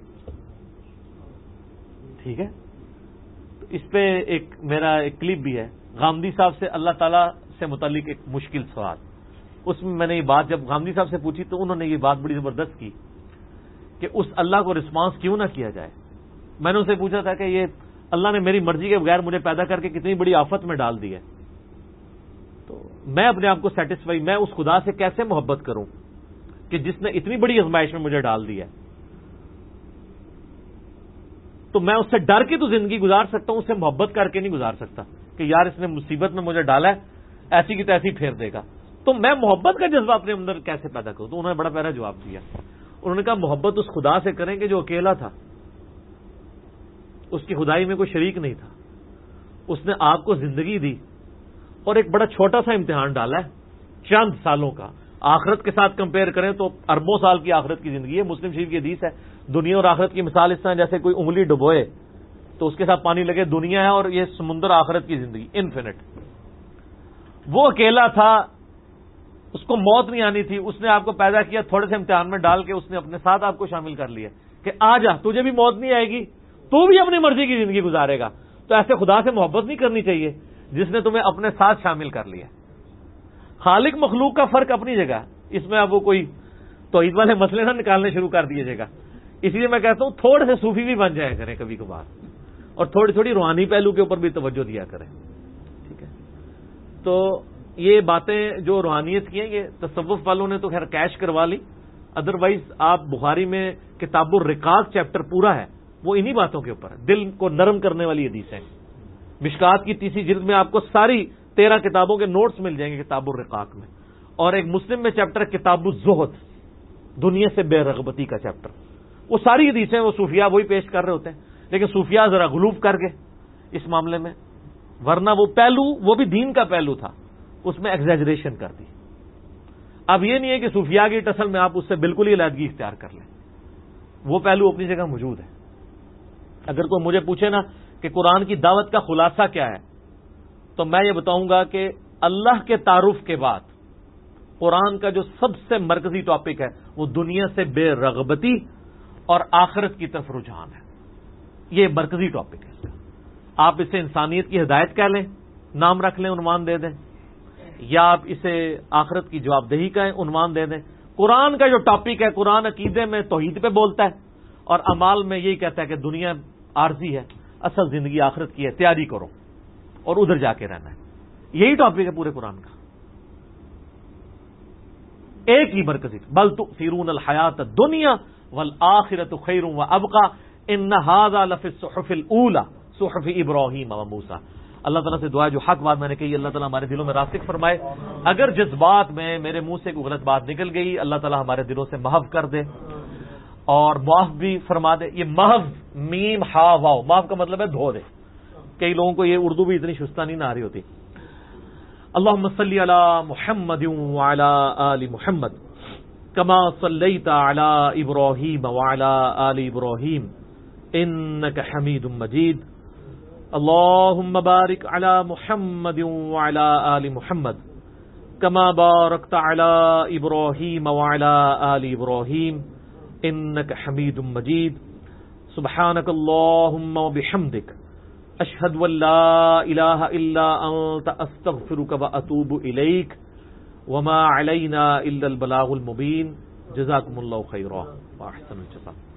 ٹھیک ہے. تو اس پہ ایک میرا ایک کلپ بھی ہے غامدی صاحب سے اللہ تعالیٰ سے متعلق ایک مشکل سوال. اس میں نے یہ بات جب غامدی صاحب سے پوچھی تو انہوں نے یہ بات بڑی زبردست کی کہ اس اللہ کو رسپانس کیوں نہ کیا جائے. میں نے ان سے پوچھا تھا کہ یہ اللہ نے میری مرضی کے بغیر مجھے پیدا کر کے کتنی بڑی آفت میں ڈال دی ہے، تو میں اپنے آپ کو سیٹسفائی، میں اس خدا سے کیسے محبت کروں کہ جس نے اتنی بڑی آزمائش میں مجھے ڈال دی ہے. تو میں اس سے ڈر کے تو زندگی گزار سکتا ہوں، اس سے محبت کر کے نہیں گزار سکتا کہ یار اس نے مصیبت میں مجھے ڈالا ہے، ایسی کی تیسی پھیر دے گا. تو میں محبت کا جذبہ اپنے اندر کیسے پیدا کروں؟ تو انہوں نے بڑا پیارا جواب دیا. انہوں نے کہا محبت اس خدا سے کریں کہ جو اکیلا تھا، اس کی خدائی میں کوئی شریک نہیں تھا، اس نے آپ کو زندگی دی اور ایک بڑا چھوٹا سا امتحان ڈالا ہے چند سالوں کا. آخرت کے ساتھ کمپیئر کریں تو اربوں سال کی آخرت کی زندگی ہے. مسلم شریف کی حدیث ہے دنیا اور آخرت کی مثال اس طرح جیسے کوئی انگلی ڈبوئے تو اس کے ساتھ پانی لگے. دنیا ہے اور یہ سمندر آخرت کی زندگی انفینٹ. وہ اکیلا تھا، اس کو موت نہیں آنی تھی، اس نے آپ کو پیدا کیا، تھوڑے سے امتحان میں ڈال کے اس نے اپنے ساتھ آپ کو شامل کر لیا کہ آ جا تجھے بھی موت نہیں آئے گی، تو بھی اپنی مرضی کی زندگی گزارے گا. تو ایسے خدا سے محبت نہیں کرنی چاہیے جس نے تمہیں اپنے ساتھ شامل کر لیا. خالق مخلوق کا فرق اپنی جگہ، اس میں اب وہ کوئی توحید والے مسئلے نہ نکالنے شروع کر دیجیے گا. اسی لیے میں کہتا ہوں تھوڑے سے صوفی بھی بن جائے کریں کبھی کبھار، اور تھوڑی تھوڑی روحانی پہلو کے اوپر بھی توجہ دیا کریں. ٹھیک ہے. تو یہ باتیں جو روحانیت کی ہیں یہ تصوف والوں نے تو خیر کیش کروا لی، ادروائز آپ بخاری میں کتاب الرقاق چیپٹر پورا ہے وہ انہی باتوں کے اوپر ہے. دل کو نرم کرنے والی حدیثیں. مشکات کی 30 جلد میں آپ کو ساری 13 کتابوں کے نوٹس مل جائیں گے کتاب الرقاق میں. اور ایک مسلم میں چیپٹر کتاب الزہد، دنیا سے بے رغبتی کا چیپٹر. وہ ساری حدیثیں وہ صوفیاء وہی پیش کر رہے ہوتے ہیں، لیکن صوفیاء ذرا غلوف کر گئے اس معاملے میں، ورنہ وہ پہلو وہ بھی دین کا پہلو تھا، اس میں ایگزیجریشن کر دی. اب یہ نہیں ہے کہ صوفیاء کی ٹسل میں آپ اس سے بالکل ہی علیحدگی اختیار کر لیں، وہ پہلو اپنی جگہ موجود ہے. اگر کوئی مجھے پوچھے نا کہ قرآن کی دعوت کا خلاصہ کیا ہے تو میں یہ بتاؤں گا کہ اللہ کے تعارف کے بعد قرآن کا جو سب سے مرکزی ٹاپک ہے وہ دنیا سے بے رغبتی اور آخرت کی طرف رجحان ہے. یہ مرکزی ٹاپک ہے اس کا. آپ اسے انسانیت کی ہدایت کہہ لیں، نام رکھ لیں، عنوان دے دیں، یا آپ اسے آخرت کی جواب دہی کا عنوان دے دیں. قرآن کا جو ٹاپک ہے، قرآن عقیدے میں توحید پہ بولتا ہے اور اعمال میں یہی کہتا ہے کہ دنیا عارضی ہے، اصل زندگی آخرت کی ہے، تیاری کرو اور ادھر جا کے رہنا ہے. یہی ٹاپک ہے پورے قرآن کا. ایک ہی مرکزی، بل تؤثرون الحیات الدنیا والآخرۃ خیر وابقی ان ھذا لفی الصحف الاولی صحف ابراہیم وموسیٰ. اللہ تعالیٰ سے دعا ہے جو حق بات میں نے کہی اللہ تعالیٰ ہمارے دلوں میں راسخ فرمائے. اگر جذبات میں میرے منہ سے کوئی غلط بات نکل گئی اللہ تعالیٰ ہمارے دلوں سے محو کر دے اور معاف بھی فرما دے. یہ محو میم ہا واو، معاف کا مطلب ہے دھو دے. کئی لوگوں کو یہ اردو بھی اتنی شستہ نہیں آ رہی ہوتی. اللہم صلی علی محمد وعلی آل محمد کما صلیت علی ابراہیم وعلی آل ابراہیم انک حمید مجید. اللہم بارک علی محمد وعلی آل محمد کما بارکت علی ابراہیم وعلی آل ابراہیم انک حمید مجید. سبحانک اللہم وبحمدک اشہد ان لا الہ الا انت استغفرک واتوب الیک وما علینا الا البلاغ المبین. جزاکم اللہ خیرا واحسن الجزاء.